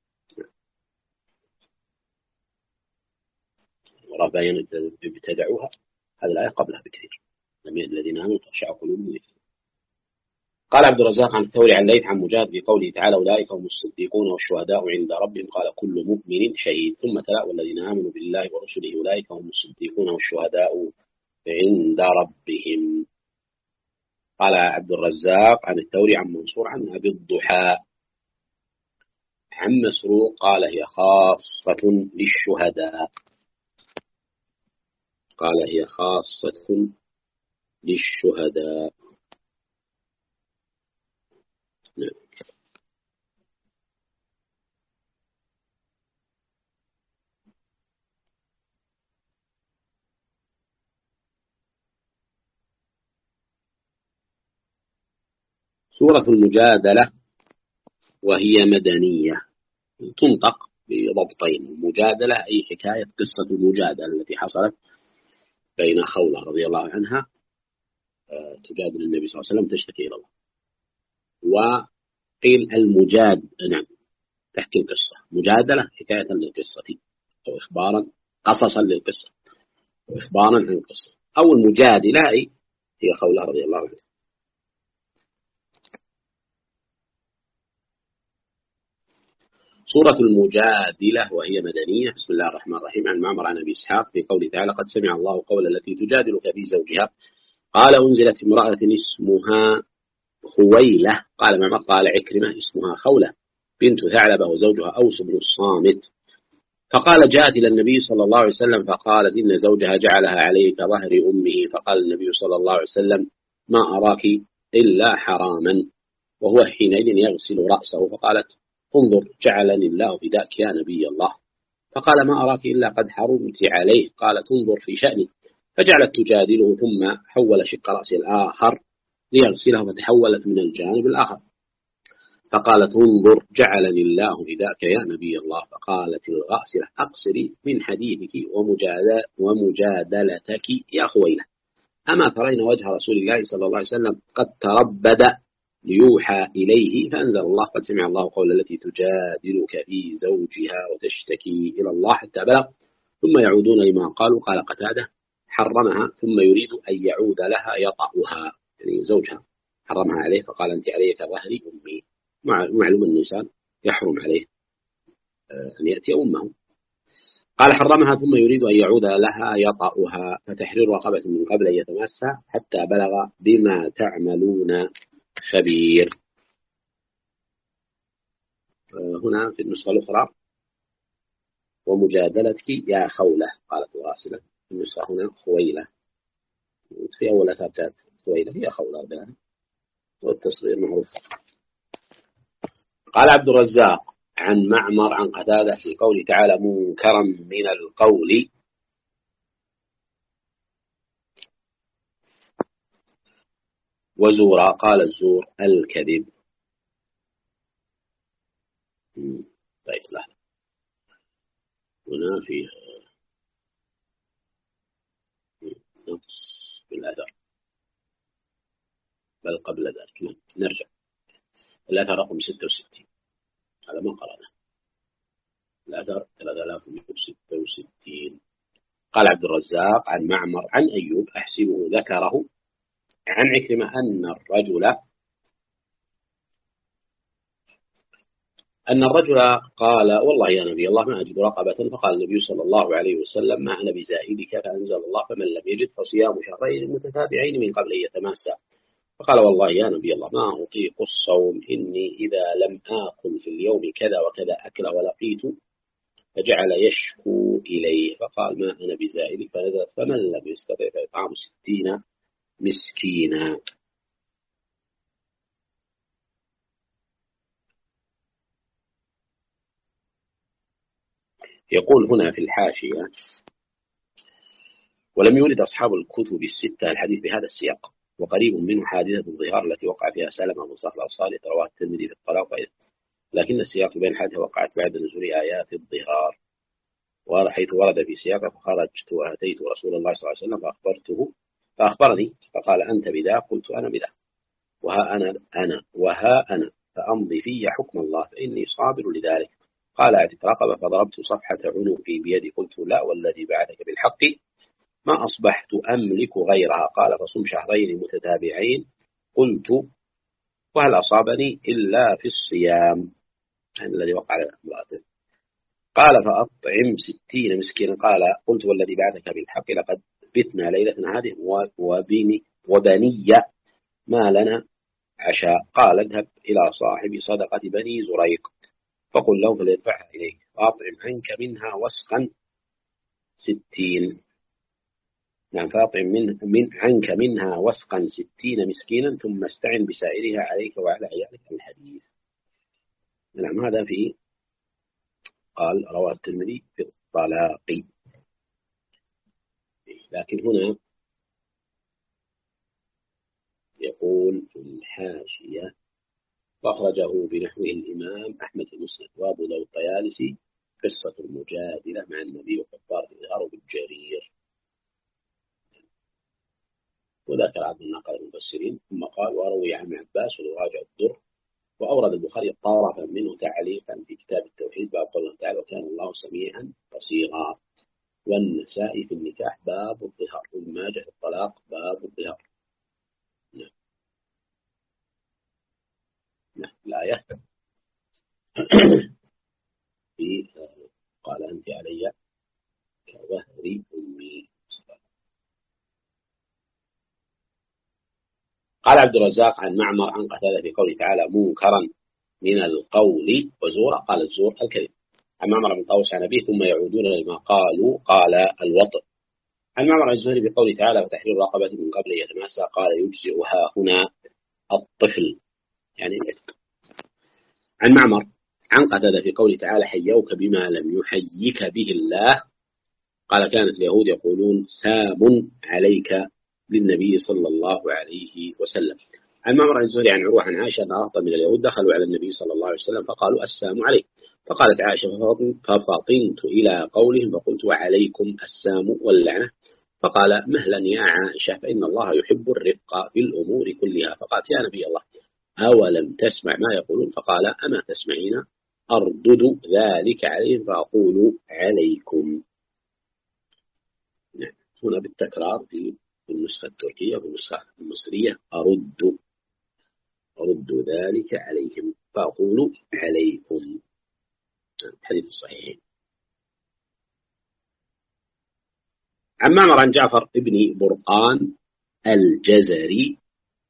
ورفاهية ابتدعوها هذه الآية قبلها بكثير ألم يأن الذين آمنوا تخشع قلوبهم لذكر. قال عبد الرزاق عن الثوري عن ليث عن مجاهد في قوله تعالى أولئك هم الصديقون والشهداء عند ربهم قال كل مؤمن شهيد ثم تلا والذين آمنوا بالله ورسله أولئك هم الصديقون والشهداء عند ربهم. قال عبد الرزاق عن الثوري عن منصور عن أبي الضحى عن مسروق قال هي خاصة للشهداء. قال هي خاصة للشهداء. سورة المجادلة وهي مدنية تنطق بضبطين. المجادلة أي حكاية قصة المجادلة التي حصلت بين خولة رضي الله عنها تجادل النبي صلى الله عليه وسلم تشتكي إلى الله. وقيل المجاد نعم تحكي القصة. مجادلة حكاية للقصة أو إخبارا قصصا للقصة وإخبارا عن القصة. أو المجادلة هي خولة رضي الله عنها. سورة المجادلة وهي مدنية. بسم الله الرحمن الرحيم. عن معمر عن أبي إسحاق في قوله تعالى قد سمع الله قول التي تجادلك في زوجها قال أنزلت امرأة اسمها خويلة. قال معمر قال عكرمة اسمها خولة بنت ثعلبة وزوجها أوس بن الصامت. فقال جاءت إلى النبي صلى الله عليه وسلم فقالت إن زوجها جعلها عليه كظهر أمه. فقال النبي صلى الله عليه وسلم ما أراك إلا حراما وهو حينئذ يغسل رأسه. فقالت انظر جعلني الله فداك يا نبي الله فقال ما أراك إلا قد حرمت عليه. قالت انظر في شأني. فجعلت تجادله ثم حول شق رأسه الآخر ليغسله فتحولت من الجانب الآخر. فقالت انظر جعلني الله لذاك يا نبي الله. فقالت الغاسلة أقصري من حديثك ومجادلتك يا خويلة. أما ترين وجه رسول الله صلى الله عليه وسلم قد تربد ليوحى إليه فأنزل الله قد سمع الله قول التي تجادلك في زوجها وتشتكي إلى الله حتى بلغ ثم يعودون لما قالوا. قال قتادة حرمها ثم يريد أن يعود لها يطأها، يعني زوجها حرمها عليه. فقال أنت علي كظهر أمي. معلوم الإنسان يحرم عليه أن يأتي أمه. قال حرمها ثم يريد أن يعود لها يطأها فتحرير رقبة من قبل أن يتمسها حتى بلغ بما تعملون خبير. هنا في النسخة الأخرى ومجادلتك يا خولة قالت الغاسلة. في النسخة هنا خويلة. في أول أثابتات خويلة هي خولة بها والتصغير معروف. قال عبد الرزاق عن معمر عن قتادة في قوله تعالى منكرا من القول وزورا. قال الزور الكذب. طيب لا هنا في نقص في الأثر بل قبل ذلك. نرجع الأثر رقم 66 هذا ما قرأنا. الأثر 3066. قال عبد الرزاق عن معمر عن أيوب أحسبه ذكره عن عكرمة أن الرجل قال والله يا نبي الله ما أجد رقبة. فقال النبي صلى الله عليه وسلم ما أنا بزائدك. فأنزل الله فمن لم يجد فصيام شهرين متتابعين من قبل أن يتماسا. فقال والله يا نبي الله ما أطيق الصوم إني إذا لم آكل في اليوم كذا وكذا أكل ولقيت. فجعل يشكو إليه. فقال ما أنا بزائدك. فنزلت فمن لم يستطع فإطعام 60 مسكينا. يقول هنا في الحاشية ولم يورد أصحاب الكتب الستة الحديث بهذا السياق وقريب منه حادثة الظهار التي وقع فيها سلمة بن صخر الأنصاري رواه الترمذي في الطلاق لكن السياق بين حادثة وقعت بعد نزول آيات الظهار وحيث ورد في سياقه فخرجت وأتيت رسول الله صلى الله عليه وسلم فأخبرني فقال أنت بذا. قلت أنا بذا وها أنا فأمضي في حكم الله فإني صابر لذلك. قال أعتق رقبة فضربت صفحة عنقي بيدي. قلت لا والذي بعثك بالحق ما أصبحت أملك غيرها. قال فصم شهرين متتابعين. قلت وهل أصابني إلا في الصيام الذي وقع على امرأته. قال فأطعم 60 مسكينا. قال قلت والذي بعثك بالحق لقد بتنا ليلتنا هذه وبني ما لنا عشاء. قال اذهب إلى صاحب صدقة بني زريق فقل له فليدفعها إليك فأطعم عنك منها وسقا 60. نعم فأطعم عنك منها وسقا 60 مسكينا ثم استعن بسائرها عليك وعلى عيالك. الحديث. نعم هذا في قال رواه الترمذي في الطلاق. لكن هنا يقول في الحاشية فأخرجه بنحوه الإمام أحمد المسند وأبو داود الطيالسي قصة المجادلة مع النبي وكفار الإظهار بالجرير. وذكر عبد الناقل المفسرين ثم قال وروي عن عباس وراجع الدر. وأورد البخاري طرفا منه تعليقا في كتاب التوحيد باب قوله تعالى وكان الله سميعا بصيرا. والنسائي في النكاح باب الظهار. وابن ماجه في الطلاق باب الظهار. نعم الآية في قال أنت علي كظهر أمي. قال عبد الرزاق عن معمر عن قتادة في قوله تعالى منكرا من القول وزورا. قال الزور الكذب. عن معمر بن طاووس عن أبيه ثم يعودون لما قالوا. قال الوطء. عن معمر الزهري في قوله تعالى وتحرير رقبة من قبل أن يتماسى. قال يجزئها هنا الطفل يعني العتق. عن معمر عن قتادة في قوله تعالى حيوك بما لم يحييك به الله. قال كانت اليهود يقولون سام عليك للنبي صلى الله عليه وسلم. عن معمر الزهري عن عروة عن عائشة أن رهطا من اليهود دخلوا على النبي صلى الله عليه وسلم فقالوا السام عليك. فقالت عائشة ففطنت إلى قولهم فقلت وعليكم السام واللعنة. فقال مهلا يا عائشة فإن الله يحب الرفق في الأمور كلها. فقالت يا نبي الله أولم تسمع ما يقولون؟ فقال أما تسمعين أردد ذلك عليهم فأقول عليكم. هنا بالتكرار في النسخة التركية والنسخة المصرية أرد ذلك عليهم فأقول عليكم. الحديث الصحيح. عن معمر عن جعفر ابن برقان الجزري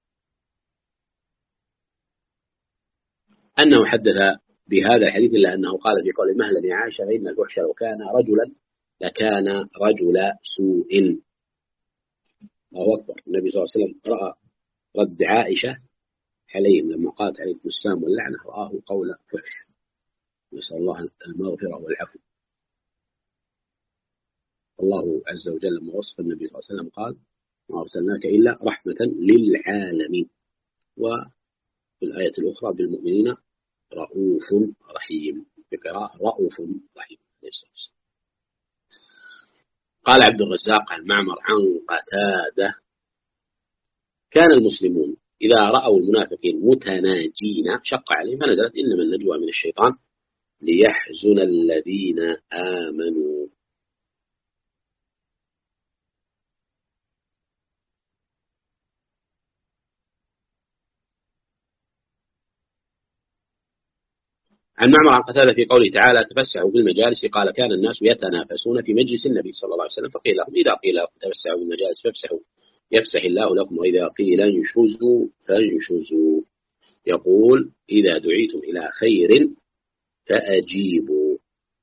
أنه حدث بهذا الحديث إلا أنه قال في قول مهلا يا عائشة فإن الفحش لو كان رجلا لكان رجل سوء. الله أكبر. النبي صلى الله عليه وسلم رأى رد عائشة عليهم لما قالت عليكم السام واللعنة رآه قول فحش. نسأل الله المغفرة والعفو. الله عز وجل لما وصف النبي صلى الله عليه وسلم قال ما أرسلناك إلا رحمة للعالمين. وفي الآية الأخرى بالمؤمنين رؤوف رحيم بقراءة رؤوف رحيم. قال عبد الرزاق عن معمر عن قتادة كان المسلمون إذا رأوا المنافقين متناجين شق عليهم فنزلت إنما النجوى من الشيطان ليحزن الذين آمنوا. عن معمر عن قتادة في قوله تعالى تفسحوا في المجالس قال كان الناس يتنافسون في مجلس النبي صلى الله عليه وسلم فقيل لهم إذا قيل لكم تفسحوا في المجالس فافسحوا يفسح الله لكم وإذا قيل انشزوا فانشزوا. يقول إذا دعيتم إلى خير فأجيبوا.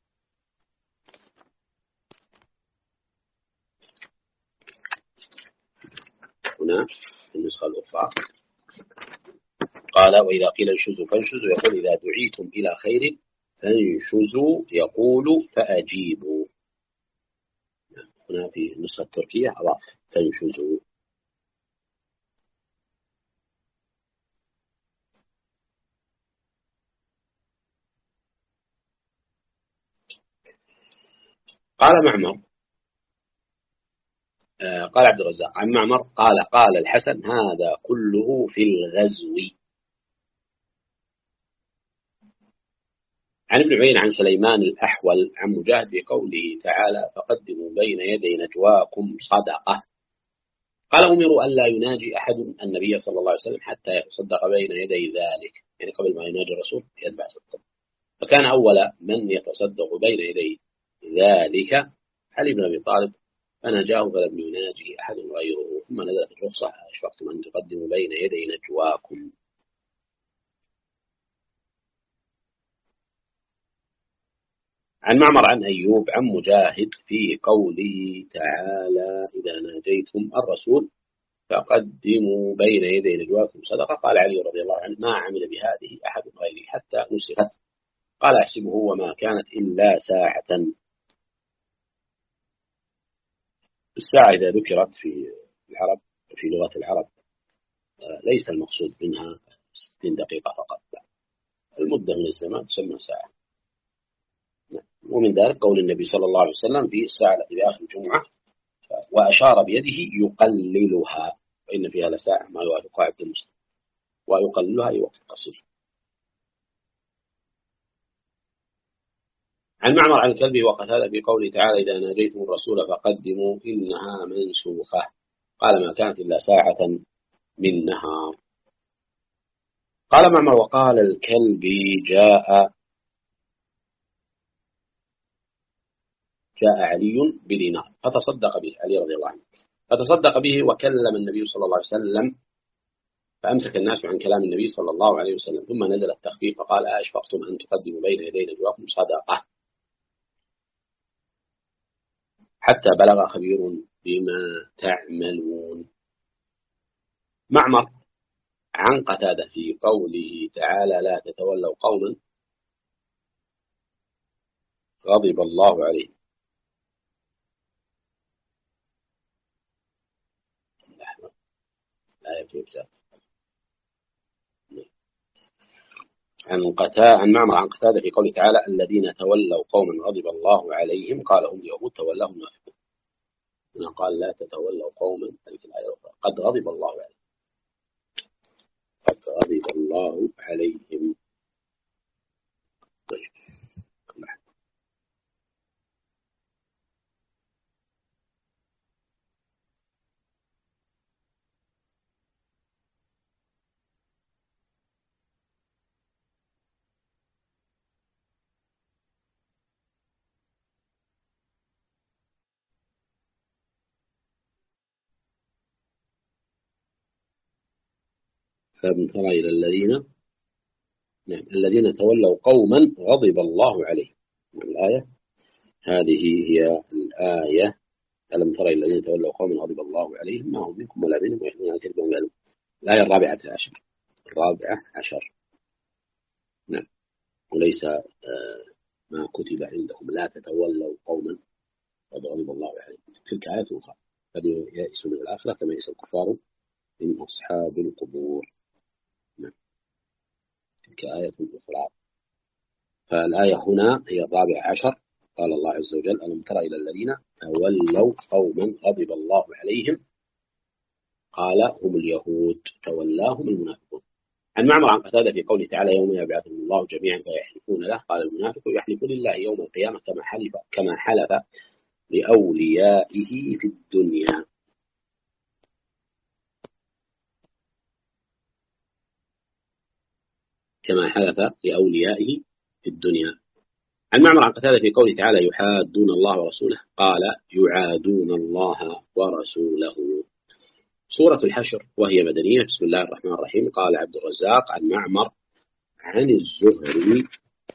هنا النسخة الأخرى قال وإذا قيل انشزوا فانشزوا يقول إذا دعيتم إلى خير فانشزوا يقول فأجيبوا. هنا في النسخة التركية أضاف فانشزوا. قال معمر قال عبد الرزاق عن معمر قال الحسن هذا كله في الغزو. عن ابن عيينة عن سليمان الأحول عن مجاهد بقوله تعالى فقدموا بين يدي نجواكم صدقة. قال أمروا أن لا يناجي أحد النبي صلى الله عليه وسلم حتى يتصدق بين يدي ذلك يعني قبل ما يناجي الرسول يتبع صدقه. فكان أول من يتصدق بين يدي ذلك علي بن أبي طالب فنجاه فلم يناجي أحد غيره. ثم نزلت الرخصة أشفقتم أن تقدموا بين يدي نجواكم. عن معمر عن أيوب عن مجاهد في قوله تعالى إذا ناجيتم الرسول فقدموا بين يدي نجواكم صدقة. قال علي رضي الله عنه ما عمل بهذه أحد غيري حتى نسخت. قال أحسبه وما كانت إلا ساعة. الساعة إذا ذكرت في العرب في لغة العرب ليس المقصود منها 60 دقيقة فقط. المدة من الزمان تسمى ساعة. ومن ذلك قول النبي صلى الله عليه وسلم في الساعة التي في آخر الجمعة وأشار بيده يقللها فإن فيها لساعة ما يوافق عبد المسلم ويقللها أي وقت قصير. عن معمر عن الكلبي وقتادة في قوله تعالى إذا ناجيتم الرسول فقدموا إنها منسوخة. قال ما كانت إلا ساعة من نهار. قال معمر وقال الكلبي جاء علي بدينار فتصدق به علي رضي الله عنه فتصدق به وكلم النبي صلى الله عليه وسلم فأمسك الناس عن كلام النبي صلى الله عليه وسلم. ثم نزل التخفيف فقال أشفقتم أن تقدموا بين يدي نجواكم صدقة حتى بلغ خبير بما تعملون. معمر عن قتادة في قوله تعالى لا تتولوا قوما غضب الله عليه. آية في الكتاب. عن معمر عن قتادة في قوله تعالى الذين تولوا قوما غضب الله عليهم قال هم اليهود تولاهم منافقون. هنا قال لا تتولوا قوما في الآية الأخرى قد غضب الله عليهم. قد غضب الله عليهم. طيب. فلم تر إلى الذين تولوا قوما غضب الله عليهم. الآية هذه هي الآية. ألم تر إلى الذين تولوا قوما غضب الله عليهم ما هم منكم ولا بينهم ويحملون على كذبهم قالوا. الآية 14. نعم. وليس ما كتب عندهم لا تتولوا قوما قد غضب الله عليهم. تلك آية أخرى قد يئسوا من الآخرة كما يئس الكفار من أصحاب القبور. نعم. تلك آية أخرى. فالآية هنا هي 14. قال الله عز وجل ألم تر إلى الذين تولوا قوما غضب الله عليهم قال هم اليهود تولاهم المنافقون. عن معمر عن قتادة في قوله تعالى يوم يبعثهم الله جميعا فيحلفون له قال المنافق يحلف لله يوم القيامة كما حلف لأوليائه في الدنيا. كما حلف لأوليائه في الدنيا. عن معمر عن قتادة في قوله تعالى يحادون الله ورسوله قال يعادون الله ورسوله. سورة الحشر وهي مدنية. بسم الله الرحمن الرحيم. قال عبد الرزاق عن معمر عن الزهري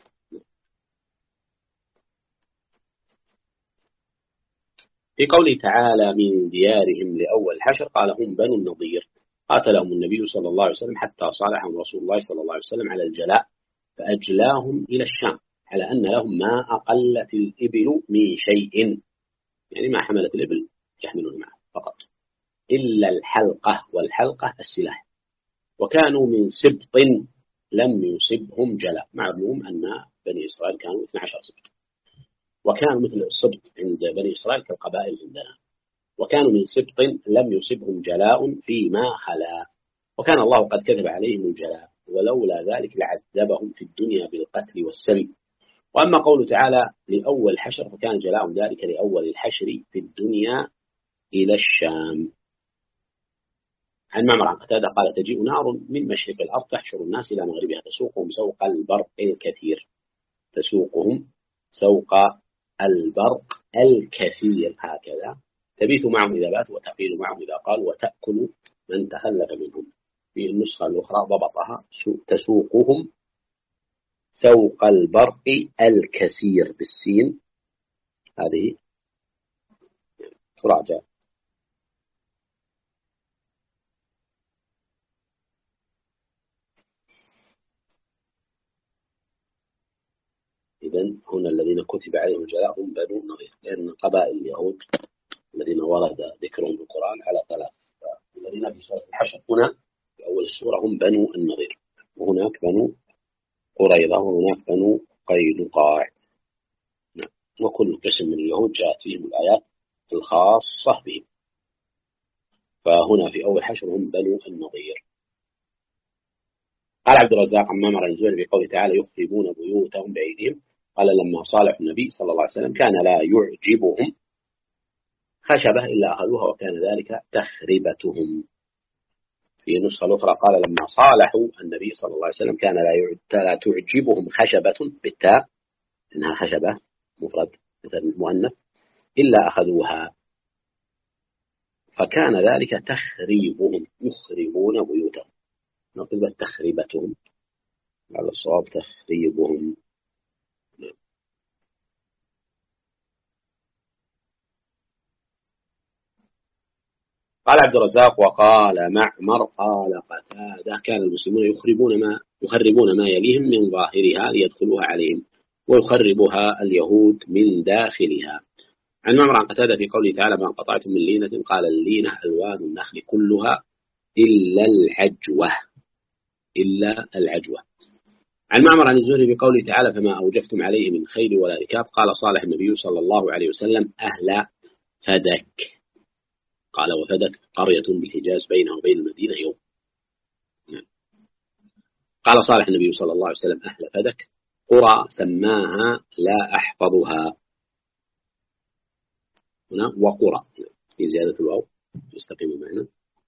في قوله تعالى من ديارهم لأول الحشر قال هم بنو النضير قاتلهم النبي صلى الله عليه وسلم حتى صالحهم رسول الله صلى الله عليه وسلم على الجلاء فأجلاهم إلى الشام على أن لهم ما أقلت الإبل من شيء، يعني ما حملت الإبل يحملون معه فقط إلا الحلقة، والحلقة السلاح. وكانوا من سبط لم يصبهم جلاء. معلوم أن بني إسرائيل كانوا 12 سبط، وكانوا مثل السبط عند بني إسرائيل كالقبائل عندنا. وكانوا من سبط لم يصبهم جلاء فيما خلا، وكان الله قد كتب عليهم الجلاء ولولا ذلك لعذبهم في الدنيا بالقتل والسلب. وأما قوله تعالى لأول الحشر فكان جلاء ذلك لأول الحشر في الدنيا إلى الشام. عن معمر عن قتادة قال تجيء نار من مشرق الأرض تحشر الناس إلى مغربها تسوقهم سوق البرق الكثير. تسوقهم سوق البرق الكثير هكذا. تبيت معهم إذا باتوا وتقيل معهم إذا قال وتأكل من تخلف منهم. في النسخة الأخرى ضبطها تسوقهم سوق البرق الكثير بالسين. هذه تراجع. إذن هنا الذين كتب عليهم الجلاء هم بنو النضير، لأن قبائل اليهود الذين ورد ذكرهم في القرآن على 3. الذين في سورة الحشر هنا في أول السورة هم بنو النضير، وهناك بنو قريظة، وهناك بنو قينقاع. وكل قسم من اليهود جاءت فيهم الآيات الخاصة بهم. فهنا في أول حشر هم بنو النضير. قال عبد الرزاق عن معمر عن الزهري بقوله تعالى يخربون بيوتهم بأيديهم قال لما صالح النبي صلى الله عليه وسلم كان لا يعجبهم خشبة إلا أخذوها وكان ذلك تخربتهم. في نسخة الأخرى قال لما صالحوا النبي صلى الله عليه وسلم كان لا تعجبهم خشبة بالتاء إنها خشبة مفرد مثل مؤنث إلا أخذوها فكان ذلك تخريبهم. يخربون بيوتهم نقول تخريبتهم على الصواب تخريبهم. قال عبد الرزاق وقال معمر قال قتادة كان المسلمون يخربون ما يليهم من ظاهرها ليدخلوها عليهم ويخربها اليهود من داخلها. عن معمر عن قتادة في قوله تعالى: ما قطعتم من لينة، قال: اللينة ألوان النخل كلها إلا العجوة. إلا العجوة. عن معمر عن الزهري في قوله تعالى: فما أوجفتم عليه من خيل ولا ركاب، قال صالح النبي صلى الله عليه وسلم: أهل فدك. قال: وفدك قرية بالحجاز بينه وبين المدينة يوم. قال صالح النبي صلى الله عليه وسلم: أهل فدك قرى سماها لا أحفظها. هنا وقرى في زيادة الواو يستقيم معنا.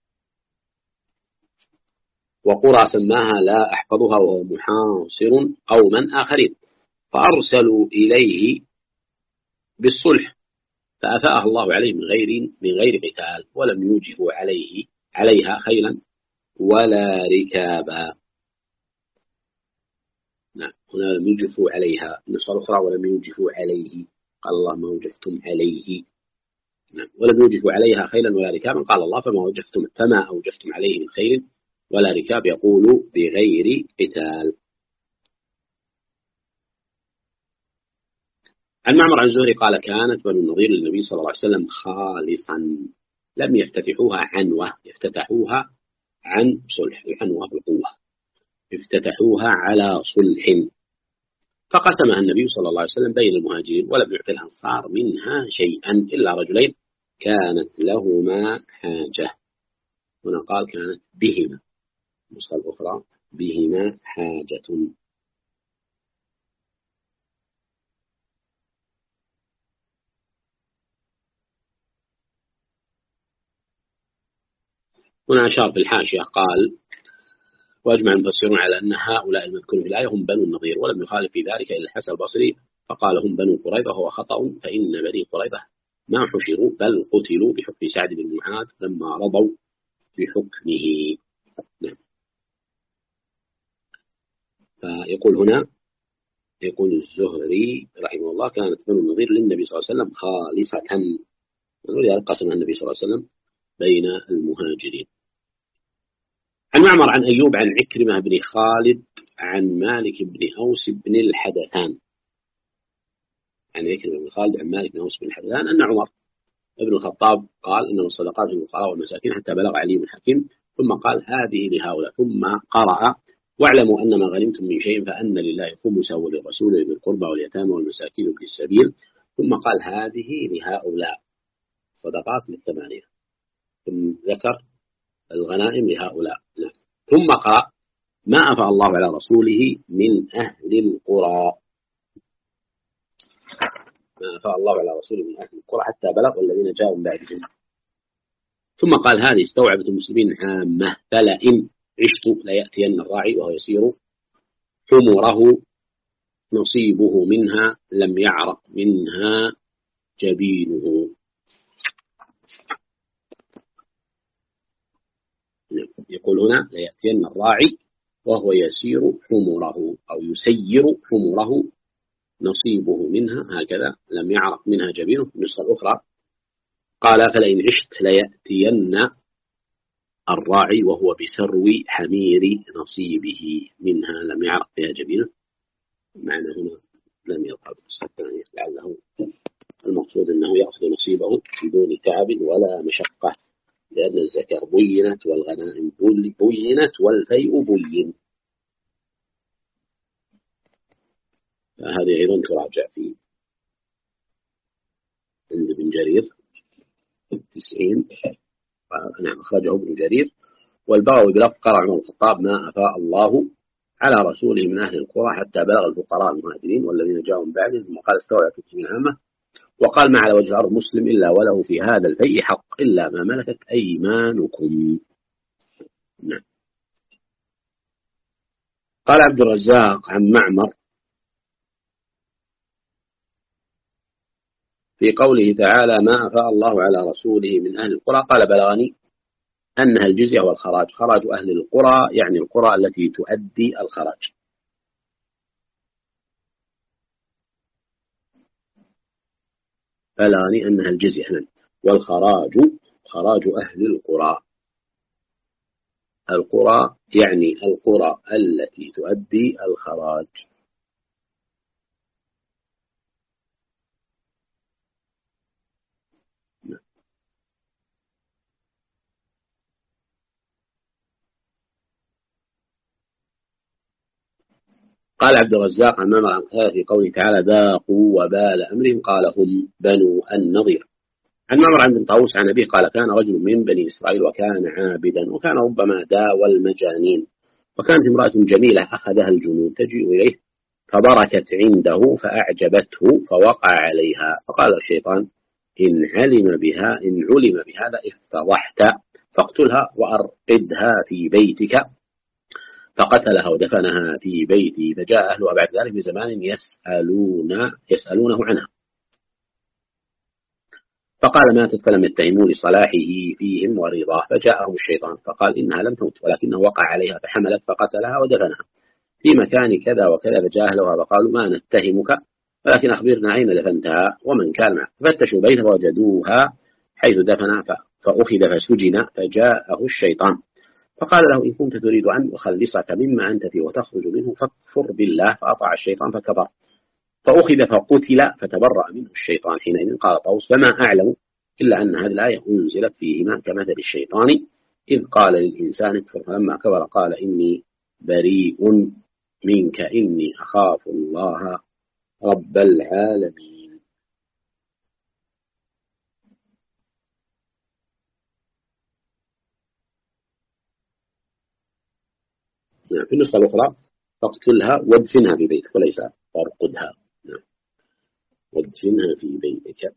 وقرى سماها لا أحفظها وهو محاصر قوما آخرين، فأرسلوا إليه بالصلح فأفاءها الله عليه من غير قتال، ولم يوجفوا عليها خيلا ولا ركابا. نعم، هنا لم يوجفوا عليها، النصارى الأخرى ولم يوجفوا عليه، قال الله: ما وجفتم عليه. نعم، ولم يوجفوا عليها خيلا ولا ركابا، قال الله: فما أوجفتم عليه من خيل ولا ركاب، يقول بغير قتال. عن معمر عن الزهري قال: كانت بنو النضير للنبي صلى الله عليه وسلم خالصا، لم يفتتحوها عنوة، يفتتحوها عن صلح، العنوة بالقوة، افتتحوها على صلح، فقسمها النبي صلى الله عليه وسلم بين المهاجرين، ولم يعطي الأنصار منها شيئا إلا رجلين كانت لهما حاجة. هنا قال: كانت بهما، النسخة الأخرى بهما حاجة. هنا أشار في الحاشية قال: وأجمع المفسرون على أن هؤلاء المذكورين في الآية هم بنو النضير، ولم يخالف في ذلك إلا الحسن البصري فقال: هم بنو قريظة، وهو خطأ، فإن بني قريظة ما حشروا بل قتلوا بحكم سعد بن معاذ لما رضوا بحكمه. نعم. فيقول هنا، يقول الزهري رحمه الله: كانت بنو النضير للنبي صلى الله عليه وسلم خالصة، ولذلك قسمها النبي صلى الله عليه وسلم بين المهاجرين. عن معمر عن أيوب عن عكرمة بن خالد عن مالك بن أوس بن الحدثان، عن عكرمة بن خالد عن مالك بن أوس بن الحدثان أن عمر ابن الخطاب قال: إن الصدقات للفقراء والمساكين، حتى بلغ علي بن الحكيم، ثم قال: هذه لهؤلاء، ثم قرأ: واعلموا أن ما غنمتم من شيء فأن لله خمسه وللرسول ولذي القربى واليتامى والمساكين وابن السبيل، ثم قال: هذه لهؤلاء، صدقات للثمانية، ثم ذكر الغنائم لهؤلاء. ثم قال: ما أفاء الله على رسوله من أهل القرى، ما أفاء الله على رسوله من أهل القرى حتى بلغ والذين جاءوا من بعدهم. ثم قال: هذه استوعبت المسلمين عامة، فلئن عشت ليأتين الراعي وهو يسير حمره نصيبه منها لم يعرق منها جبينه. يقول هنا: ليأتين الراعي وهو يسير حمره أو يسير حمره نصيبه منها، هكذا، لم يعرق منها جبينه. في النسخة الأخرى قال: فلئن عشت ليأتين الراعي وهو بسرو حمير نصيبه منها لم يعرق فيها جبينه. معنى هنا لم يظهر الثانية، لعله المقصود أنه يأخذ نصيبه بدون تعب ولا مشقة، لأن الزكاة بينت والغنائم بينت والفيء بين. فهذه أيضا تراجع في عند ابن جرير 90. نعم، أخرجه ابن جرير. والبغوي بلفظ: قال عمر بن الخطاب: ما أفاء الله على رسوله من أهل القرى حتى بلغ الفقراء المهاجرين والذين جاءوا من بعدهم، ثم قال: استوعبت المسلمين عامة، وقال: ما على وجه الأرض مسلم إلا وله في هذا الفيء حق إلا ما ملكت أيمانكم. نعم. قال عبد الرزاق عن معمر في قوله تعالى: ما أفاء الله على رسوله من أهل القرى، قال: بلغني أنها الجزية والخراج، خراج أهل القرى يعني القرى التي تؤدي الخراج. بلغني أنها الجزية، والخراج خراج أهل القرى، القرى يعني القرى التي تؤدي الخراج. قال عبد الرزاق عن معمر عن قتادة في قوله تعالى ذاقوا وبال أمرهم قال هم بنو النضير. عن معمر عن بن طاووس عن أبيه قال كان رجل من بني إسرائيل وكان عابدا وكان ربما داوى المجانين وكانت امرأة جميلة أخذها الجنون تجيء إليه فبركت عنده فأعجبته فوقع عليها فقال الشيطان إن علم بهذا افتضحت فاقتلها وأرقدها في بيتك فقتلها ودفنها في بيته فجاء أهلها بعد ذلك بزمان يسألونه عنها فقال ماتت فلم يتهموا لصلاحه فيهم ورضاه فجاءهم الشيطان فقال إنها لم تمت ولكنه وقع عليها فحملت فقتلها ودفنها في مكان كذا وكذا فجاء أهلها فقالوا ما نتهمك ولكن أخبرنا أين دفنتها ومن كان معك ففتشوا بيته ووجدوها حيث دفنها فأخذ فسجن فجاءه الشيطان فقال له إن كنت تريد أن أخلصك مما أنت فيه وتخرج منه فاكفر بالله فأطاع الشيطان فكفر فأخذ فقتل فتبرأ منه الشيطان حينئذ. قال طاووس فما أعلم إلا أن هذه الآية أنزلت فيهما كمثل الشيطان إذ قال للإنسان اكفر فلما كفر قال إني بريء منك إني أخاف الله رب العالمين. في النسخة الأخرى فاقتلها وادفنها في بيتك وليس فارقدها وادفنها في بيتك.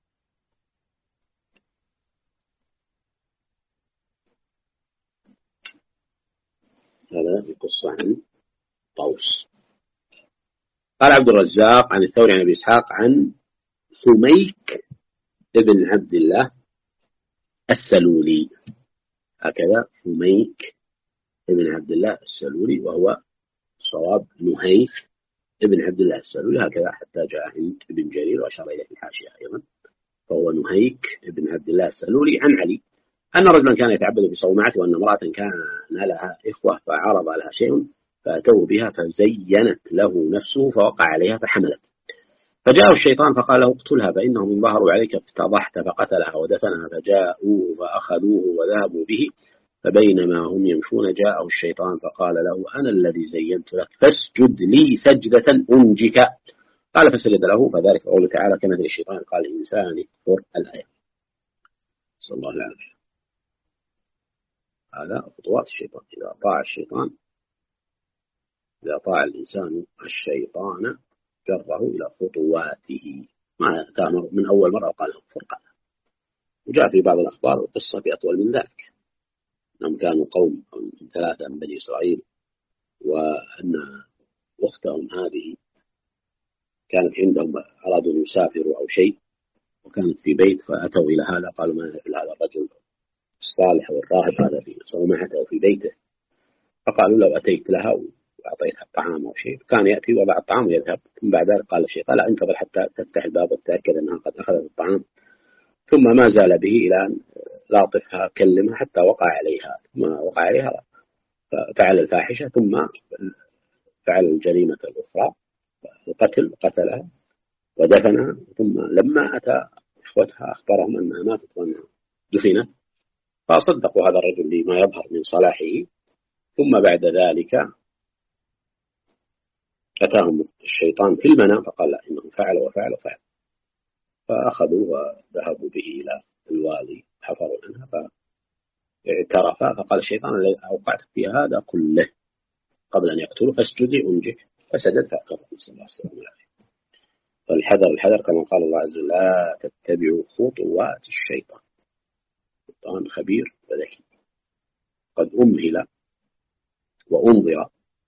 هذا القصة عن طاووس. قال عبد الرزاق عن الثوري عن أبي إسحاق عن سميك ابن عبد الله السلولي هكذا سميك ابن عبد الله السلولي وهو صواب نهيك ابن عبد الله السلولي هكذا حتى جاء عند ابن جرير وأشار إليه في الحاشية أيضا فهو نهيك ابن عبد الله السلولي عن علي أن رجلا كان يتعبد بصومعته وأن امرأة كان لها إخوة فعرض لها شيء فأتوا بها فزينت له نفسه فوقع عليها فحملت فجاءه الشيطان فقال له اقتلها فإنهم إن ظهروا عليك افتضحت فقتلها ودفنها فجاءوه فأخذوه وذهبوا به فبينما هم يمشون جاءه الشيطان فقال له أنا الذي زينت لك فاسجد لي سجدة أنجك قال فسجد له فذلك قوله تعالى كمثل الشيطان قال الإنسان اكفر الآية. صلى الله عليه وسلم. هذا خطوات الشيطان إذا طاع الإنسان الشيطان جره إلى خطواته ما تأمر من أول مرة وقال له فرقة. وجاء في بعض الأخبار القصة بأطول من ذلك أنهم كانوا قوم 3 من بني إسرائيل وأن أختهم هذه كانت عندهم أرادوا أن يسافروا أو شيء وكانت في بيت فأتوا إلى هذا قالوا ما نفعل هذا الرجل الصالح والراهب هذا في صومعته في بيته فقالوا لو أتيت لها وأعطيتها الطعام أو شيء كان يأتي وضع الطعام ويذهب ثم بعد ذلك قال الشيء قال انتظر حتى تفتح الباب وتتأكد أنها قد أخذت الطعام ثم ما زال به إلى أن لاطفها كلمها حتى وقع عليها ثم وقع عليها فعل الفاحشة ثم فعل الجريمة الأخرى قتلها ودفنها ثم لما أتى إخوتها أخبرهم أنها ماتت وأنها دفنت فصدقوا هذا الرجل لما يظهر من صلاحه ثم بعد ذلك أتاهم الشيطان في المنام فقال لا إنه فعل وفعل فأخذوا وذهبوا به إلى الوالي حفروا عنها فاعترف فقال الشيطان الذي أوقعت في هذا كله قبل أن يقتله فاسجدي أنجك فسجد فأكبر صلى الله عليه وسلم. فالحذر كما قال الله عز وجل لا تتبعوا خطوات الشيطان الشيطان خبير وذكي قد أمهل وأنظر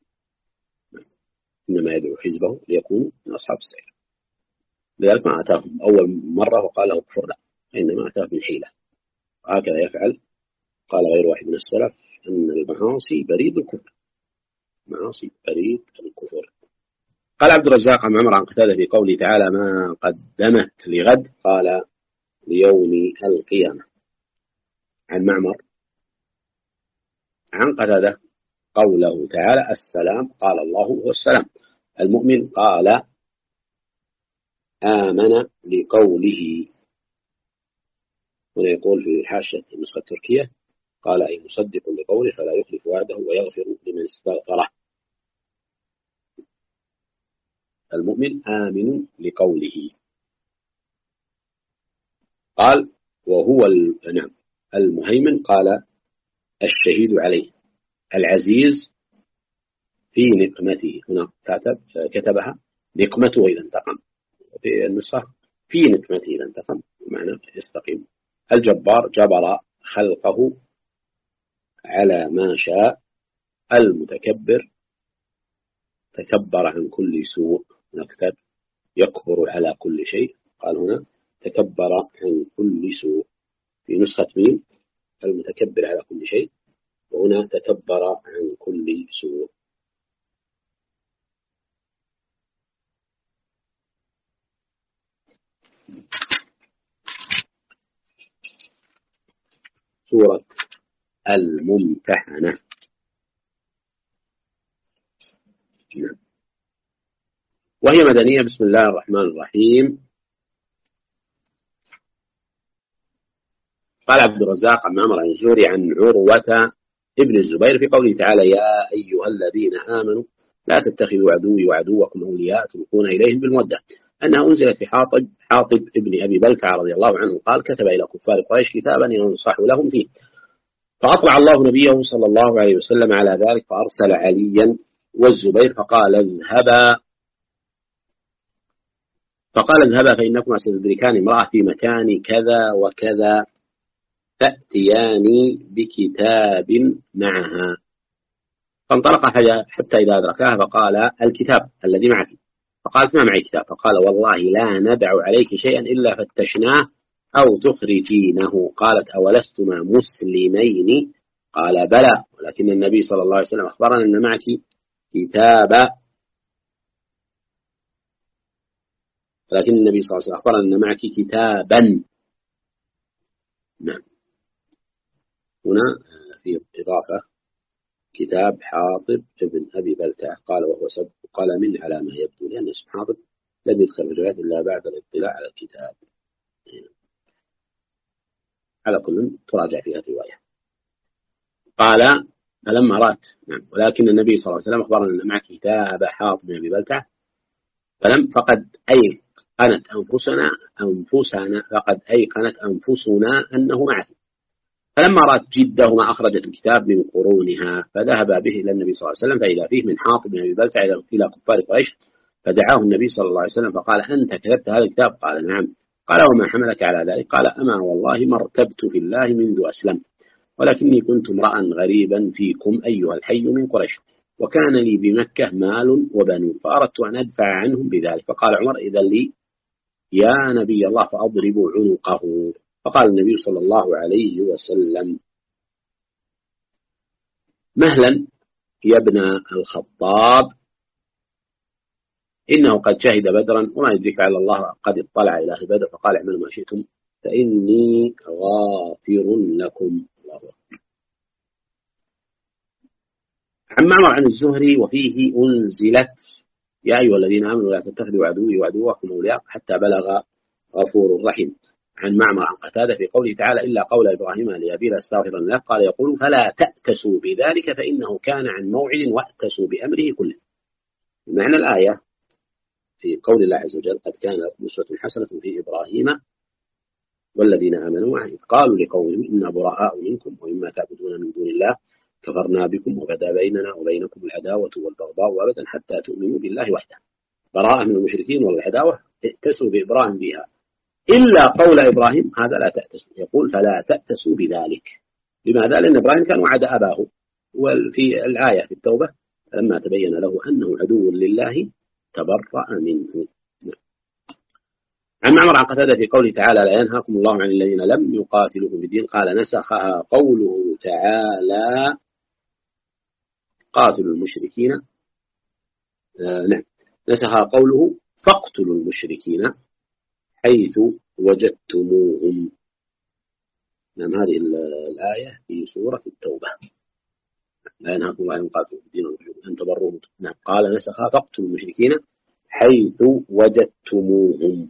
إنما يدعو حزبه ليكونوا من أصحاب السعير لذلك ما أتاهم أول مرة وقال له كفر لا إنما أتاه بالحيلة وهكذا يفعل. قال غير واحد من السلف أن المعاصي بريد الكفر قال عبد الرزاق عن عمر عن قتادة في قوله تعالى ما قدمت لغد قال ليوم القيامة. عن معمر عن قتادة قوله تعالى السلام قال الله هو السلام المؤمن قال آمن لقوله. هنا يقول في حاشية النسخة التركية قال أي مصدق لقوله فلا يخلف وعده ويغفر لمن استغفره. المؤمن آمن لقوله. قال وهو نعم المهيمن قال الشهيد عليه. العزيز في نقمته. هنا كتبها نقمته إذا انتقم، في النسخة في نقمته إذا انتقم معنى يستقيم. الجبار جبر خلقه على ما شاء. المتكبر تكبر عن كل سوء. نكتب يكبر على كل شيء. قال هنا تكبر عن كل سوء. في نسخة مين المتكبر على كل شيء، وهنا تكبر عن كل سوء. سورة الممتحنة. وهي مدنية. بسم الله الرحمن الرحيم. قال عبد الرزاق عن معمر عن الزهري عن عروة ابن الزبير في قوله تعالى يا أيها الذين آمنوا لا تتخذوا عدوي وعدوكم أولياء تلقون إليهم بالمودة، أنها أنزلت في حاطب ابن أبي بلتع رضي الله عنه قال كتب إلى كفار قريش كتابا ينصح لهم فيه، فأطلع الله نبيه صلى الله عليه وسلم على ذلك فأرسل عليا والزبير فقال اذهبا فإنكما ستدركان امرأة في مكان كذا وكذا تأتياني بكتاب معها. فانطلق حتى إذا أدركاها فقال الكتاب الذي معك. فقالت ما معي كتاب. فقال والله لا ندع عليك شيئا إلا فتشناه أو تخرجينه. قالت أولستما مسلمين؟ قال بلى، ولكن النبي صلى الله عليه وسلم أخبرنا أن معك كتابا. ولكن النبي صلى الله عليه وسلم أخبرنا أن معك كتابا. نعم. هنا في إضافة كتاب حاطب ابن أبي بلتع قال وهو سبق قلم على ما يبدو، لأن اسم حاطب لم يدخل الروايات إلا بعد الاطلاع على الكتاب. على كل تراجع فيها الرواية. قال فلما رأت نعم ولكن النبي صلى الله عليه وسلم أخبرنا أن معك كتاب حاطب بن أبي بلتع فقد أيقنت أنفسنا أنه معك. فلما رأت جده ما أخرجت الكتاب من قرونها فذهب به إلى النبي صلى الله عليه وسلم فإذا فيه من حاطب بن أبي بلتع إلى كفار قريش، فدعاه النبي صلى الله عليه وسلم فقال أنت كتبت هذا الكتاب؟ قال نعم. قال وما حملك على ذلك؟ قال أما والله ما ارتبت في الله منذ أسلمت، ولكني كنت امرأ غريبا فيكم أيها الحي من قريش، وكان لي بمكة مال وبنون فأردت أن أدفع عنهم بذلك. فقال عمر إذا لي يا نبي الله فأضرب عنقه. فقال النبي صلى الله عليه وسلم مهلا يا ابن الخطاب إنه قد شهد بدرا وما يدرك على الله قد اطلع إلى أهل بدر فقال اعملوا ما شئتم فإني غافر لكم. الله أكبر. عن معمر عن الزهري وفيه أنزلت يا أيها الذين آمنوا لا تتخذوا عدوي وعدوكم أولياء حتى بلغ غفور رحيم. عن معمر عن قتادة في قوله تعالى إلا قول إبراهيم لأبيه لاستغفرن له قال يقول فلا تأتسوا بذلك فإنه كان عن موعد وأتسوا بأمره كله. معنى الآية في قول الله عز وجل قد كان لكم أسوة حسنة في إبراهيم والذين آمنوا معه إذ قالوا لقومهم إنا براء منكم ومما تعبدون من دون الله كفرنا بكم وبدا بيننا وبينكم العداوة والبغضاء أبدا حتى تؤمنوا بالله وحده. براءة من المشركين والعداوة ائتسوا بإبراهيم بها إلا قول إبراهيم هذا لا تأتسوا. يقول فلا تأتسوا بذلك. لماذا؟ لأن إبراهيم كان وعد أباه. وفي الآية في التوبة لما تبين له أنه عدو لله تبرأ منه. عن معمر عن قتادة في قوله تعالى لا ينهاكم الله عن الذين لم يقاتلوكم في الدين قال نسخها قوله تعالى قاتلوا المشركين. نعم نسخها قوله فاقتلوا المشركين حيث وجدتموهم. نعم هذه الآية في سورة التوبة لا ينهاكم الله عن قاتلوا في الدين أن تبروهم. نعم قال نسخها فاقتلوا المشركين حيث وجدتموهم.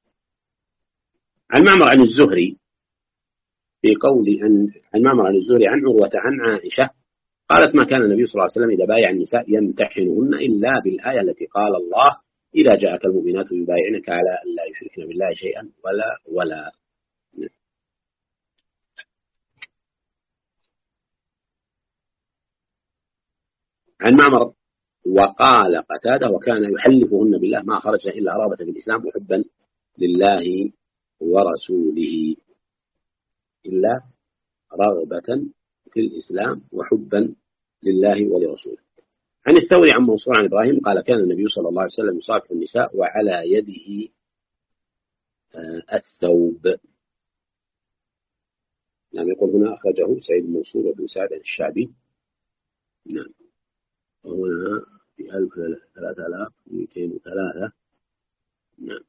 عن معمر عن الزهري في قول عن معمر عن الزهري عن عروة عن عائشة قالت ما كان النبي صلى الله عليه وسلم إذا بايع النساء يمتحنهن إلا بالآية التي قال الله إذا جاءك المؤمنات يبايعنك على أن لا يشركن بالله شيئا ولا. عن معمر وقال قتادة وكان يحلفهن بالله ما خرج إلا رغبة في الإسلام وحبا لله ورسوله، إلا رغبة في الإسلام وحبا لله ولرسوله. عن الثوري عن منصور عن إبراهيم قال كان النبي صلى الله عليه وسلم يصافح النساء وعلى يده الثوب. نعم يقول هنا أخرجه سعيد بن منصور وابن سعد الشعبي. نعم وهنا في 3203. نعم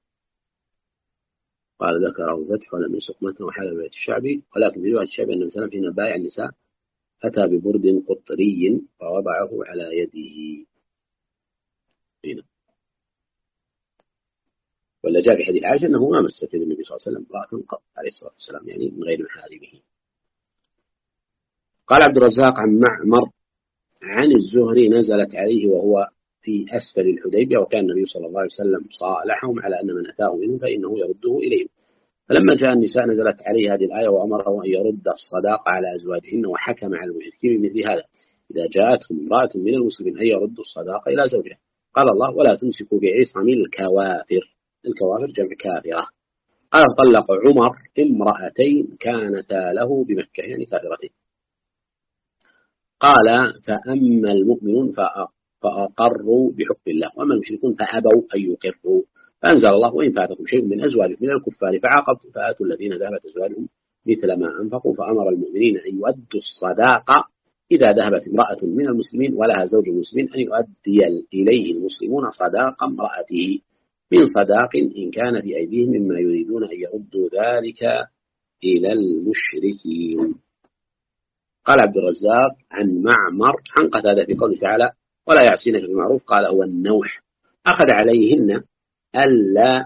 قال ذكره فتح ولم يسق متن وحال بيت الشعبي، ولكن في رواية الشعبي أن النبي حين بايع النساء أتى ببرد قطري فوضعه على يده. هنا ولا جاء في حديث عائشة أنه ما مست النبي صلى الله عليه وسلم امرأة قط عليه الصلاة والسلام، يعني من غير محارمه. قال عبد الرزاق عن معمر عن الزهري نزلت عليه وهو في أسفل الحديبية وكان النبي صلى الله عليه وسلم صالحهم على أن من أتاه منهم فإنه يرده إليهم، فلما جاء النساء نزلت عليه هذه الآية وأمره أن يرد الصداق على أزواجهن وحكم على المشركين بمثل هذا إذا جاءتهم امرأة من المسلمين أن يردوا الصداق إلى زوجها. قال الله ولا تمسكوا بعصم الكوافر، الكوافر جمع كافرة. قال طلق عمر امرأتين كانتا له بمكة يعني كافرتين. قال فأما المؤمنون فأقروا بحكم الله وأما المشركون فأبوا أن يقروا، فأنزل الله وإن فاتكم شيء من أزواجكم من الكفار فعاقبتم فآتوا الذين ذهبت أزواجهم مثل ما أنفقوا، فأمر المؤمنين أن يؤدوا الصداق إذا ذهبت امرأة من المسلمين ولها زوج مسلم أن يؤدي إليه المسلمون صداق امرأته من صداق إن كان في أيديهم مما يريدون أن يردوا ذلك إلى المشركين. قال عبد الرزاق عن معمر عن قتادة في قوله تعالى ولا يعصينك بمعروف قال هو النوح أخذ عليهن ألا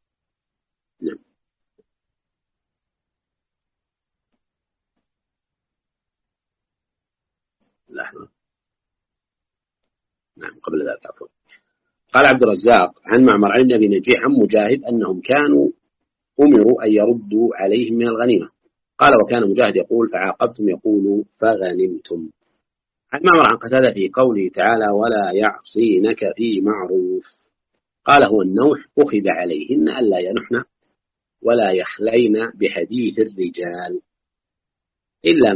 نعم قبل ذلك عفوا. قال عبد الرزاق عن معمر عن ابن نجيح عن مجاهد أنهم كانوا أمروا أن يردوا عليهم من الغنيمة. قال وكان مجاهد يقول فعاقبتم يقول فغنمتم. عن معمر عن قتادة في قوله تعالى ولا يعصينك في معروف قال هو النوح أخذ عليهن ألا ينحن ولا يخلين بحديث الرجال إلا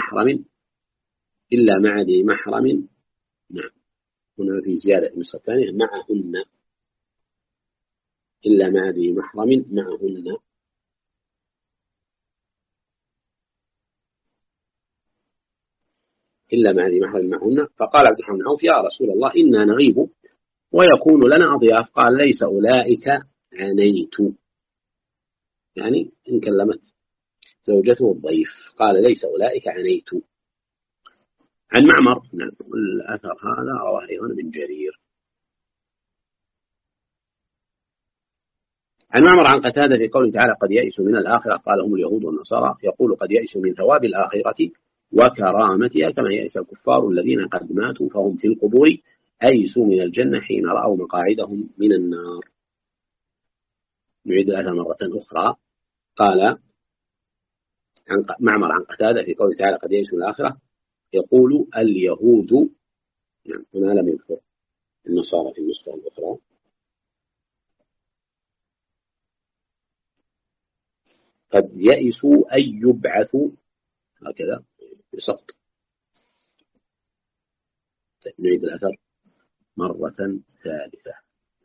مع ذي محرم. نعم هنا في زيادة في النسخة الثانية معهن إلا مع ذي محرم معهن. إلا مع ذي محرم معهن. فقال عبد الرحمن بن عوف يا رسول الله إنا نغيب ويكون لنا أضياف قال ليس أولئك عنيت، يعني إن كلمت زوجته الضيف قال ليس أولئك عنيت. عن معمر نعم الأثر هذا رواه أيضا بن جرير. عن معمر عن قتادة في قوله تعالى قد يئسوا من الآخرة قال هم اليهود والنصارى يقول قد يئسوا من ثواب الآخرة وكرامتها كما يئس الكفار الذين قد ماتوا فهم في القبور أيسوا من الجنة حين رأوا مقاعدهم من النار. نعيد الأثر مرة أخرى. قال عن معمر عن قتادة في قوله تعالى قد يئسوا من الآخرة يقول اليهود يعني هنا لم يذكر النصارى في النسخة الأخرى قد يئسوا أن يبعثوا هكذا بسقط. نعيد الأثر مرة ثالثة.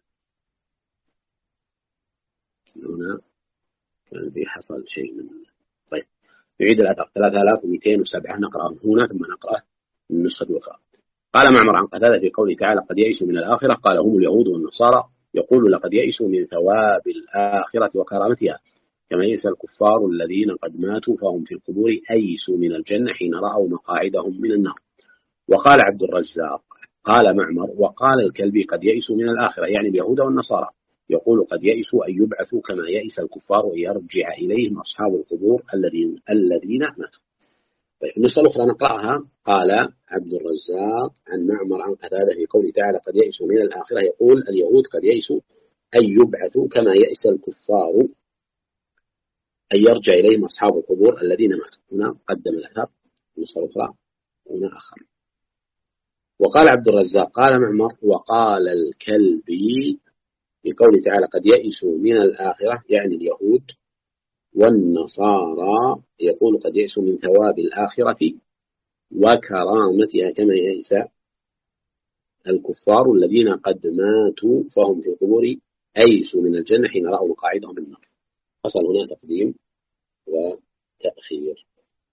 هنا كان في حصل شيء من طيب نعيد الأثر 3207 نقرأ هنا ثم نقرأ من النسخة الأخرى. قال معمر عن قتادة في قوله تعالى قد يئسوا من الآخرة قال هم اليهود والنصارى يقول لقد يئسوا من ثواب الآخرة وكرامتها كما يئس الكفار الذين قد ماتوا فهم في القبور أيسوا من الجنة حين رأوا مقاعدهم من النار. وقال عبد الرزاق قال معمر: وقال الكلبي: قد يئسوا من الآخرة، يعني اليهود والنصارى. يقول: قد يئسوا أن يبعثوا كما يئس الكفار وأن يرجع إليهم أصحاب القبور الذين ماتوا. طيب النص الأخرى نقرأها. قال عبد الرزاق عن معمر عن قتادة في قوله تعالى: قد يئسوا من الآخرة، يقول: اليهود قد يئسوا أن يبعثوا كما يئس الكفار أن يرجع إليهم أصحاب القبور الذين ماتوا. هنا قدم الأثر، النص الأخرى هنا أخر. وقال عبد الرزاق: قال معمر: وقال الكلبي في قوله تعالى: قد يئسوا من الآخرة، يعني اليهود والنصارى. يقول: قد يئسوا من ثواب الآخرة وكرامتها كما يئس الكفار الذين قد ماتوا فهم في القبور أيسوا من الجنة حين رأوا مقاعدهم من النار. حصل هنا تقديم وتأخير.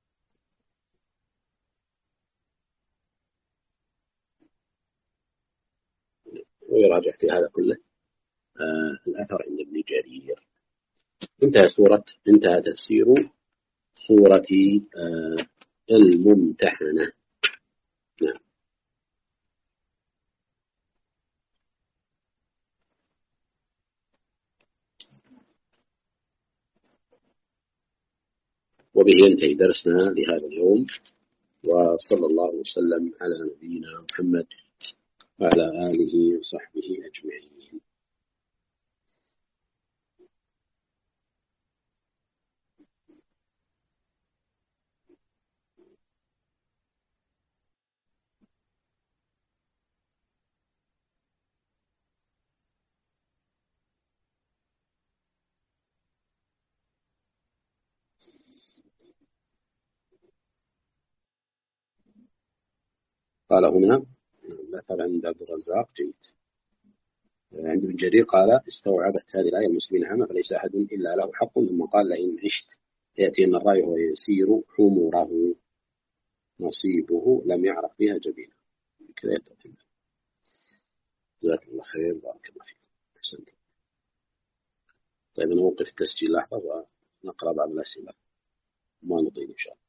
ويراجع في هذا كله الأثر عند ابن جرير. انتهى تفسير سورة الممتحنة. نعم. وبه ينتهي درسنا لهذا اليوم، وصلى الله وسلم على نبينا محمد وعلى آله وصحبه أجمعين. قال هنا مثلا عند عبد الرزاق جيد. عند ابن جرير قال: استوعبت هذه الآية المسلمين عامة فليس أحد إلا له حق، ثم قال: لئن عشت يأتين الرأي ويسير حمره نصيبه لم يعرف بها جبينه. كذا يتقل. جزاك الله خير، بارك الله فيك، أحسنت. طيب نوقف التسجيل لحظة ونقرأ بعض الأسئلة ما نطيل إن شاء الله.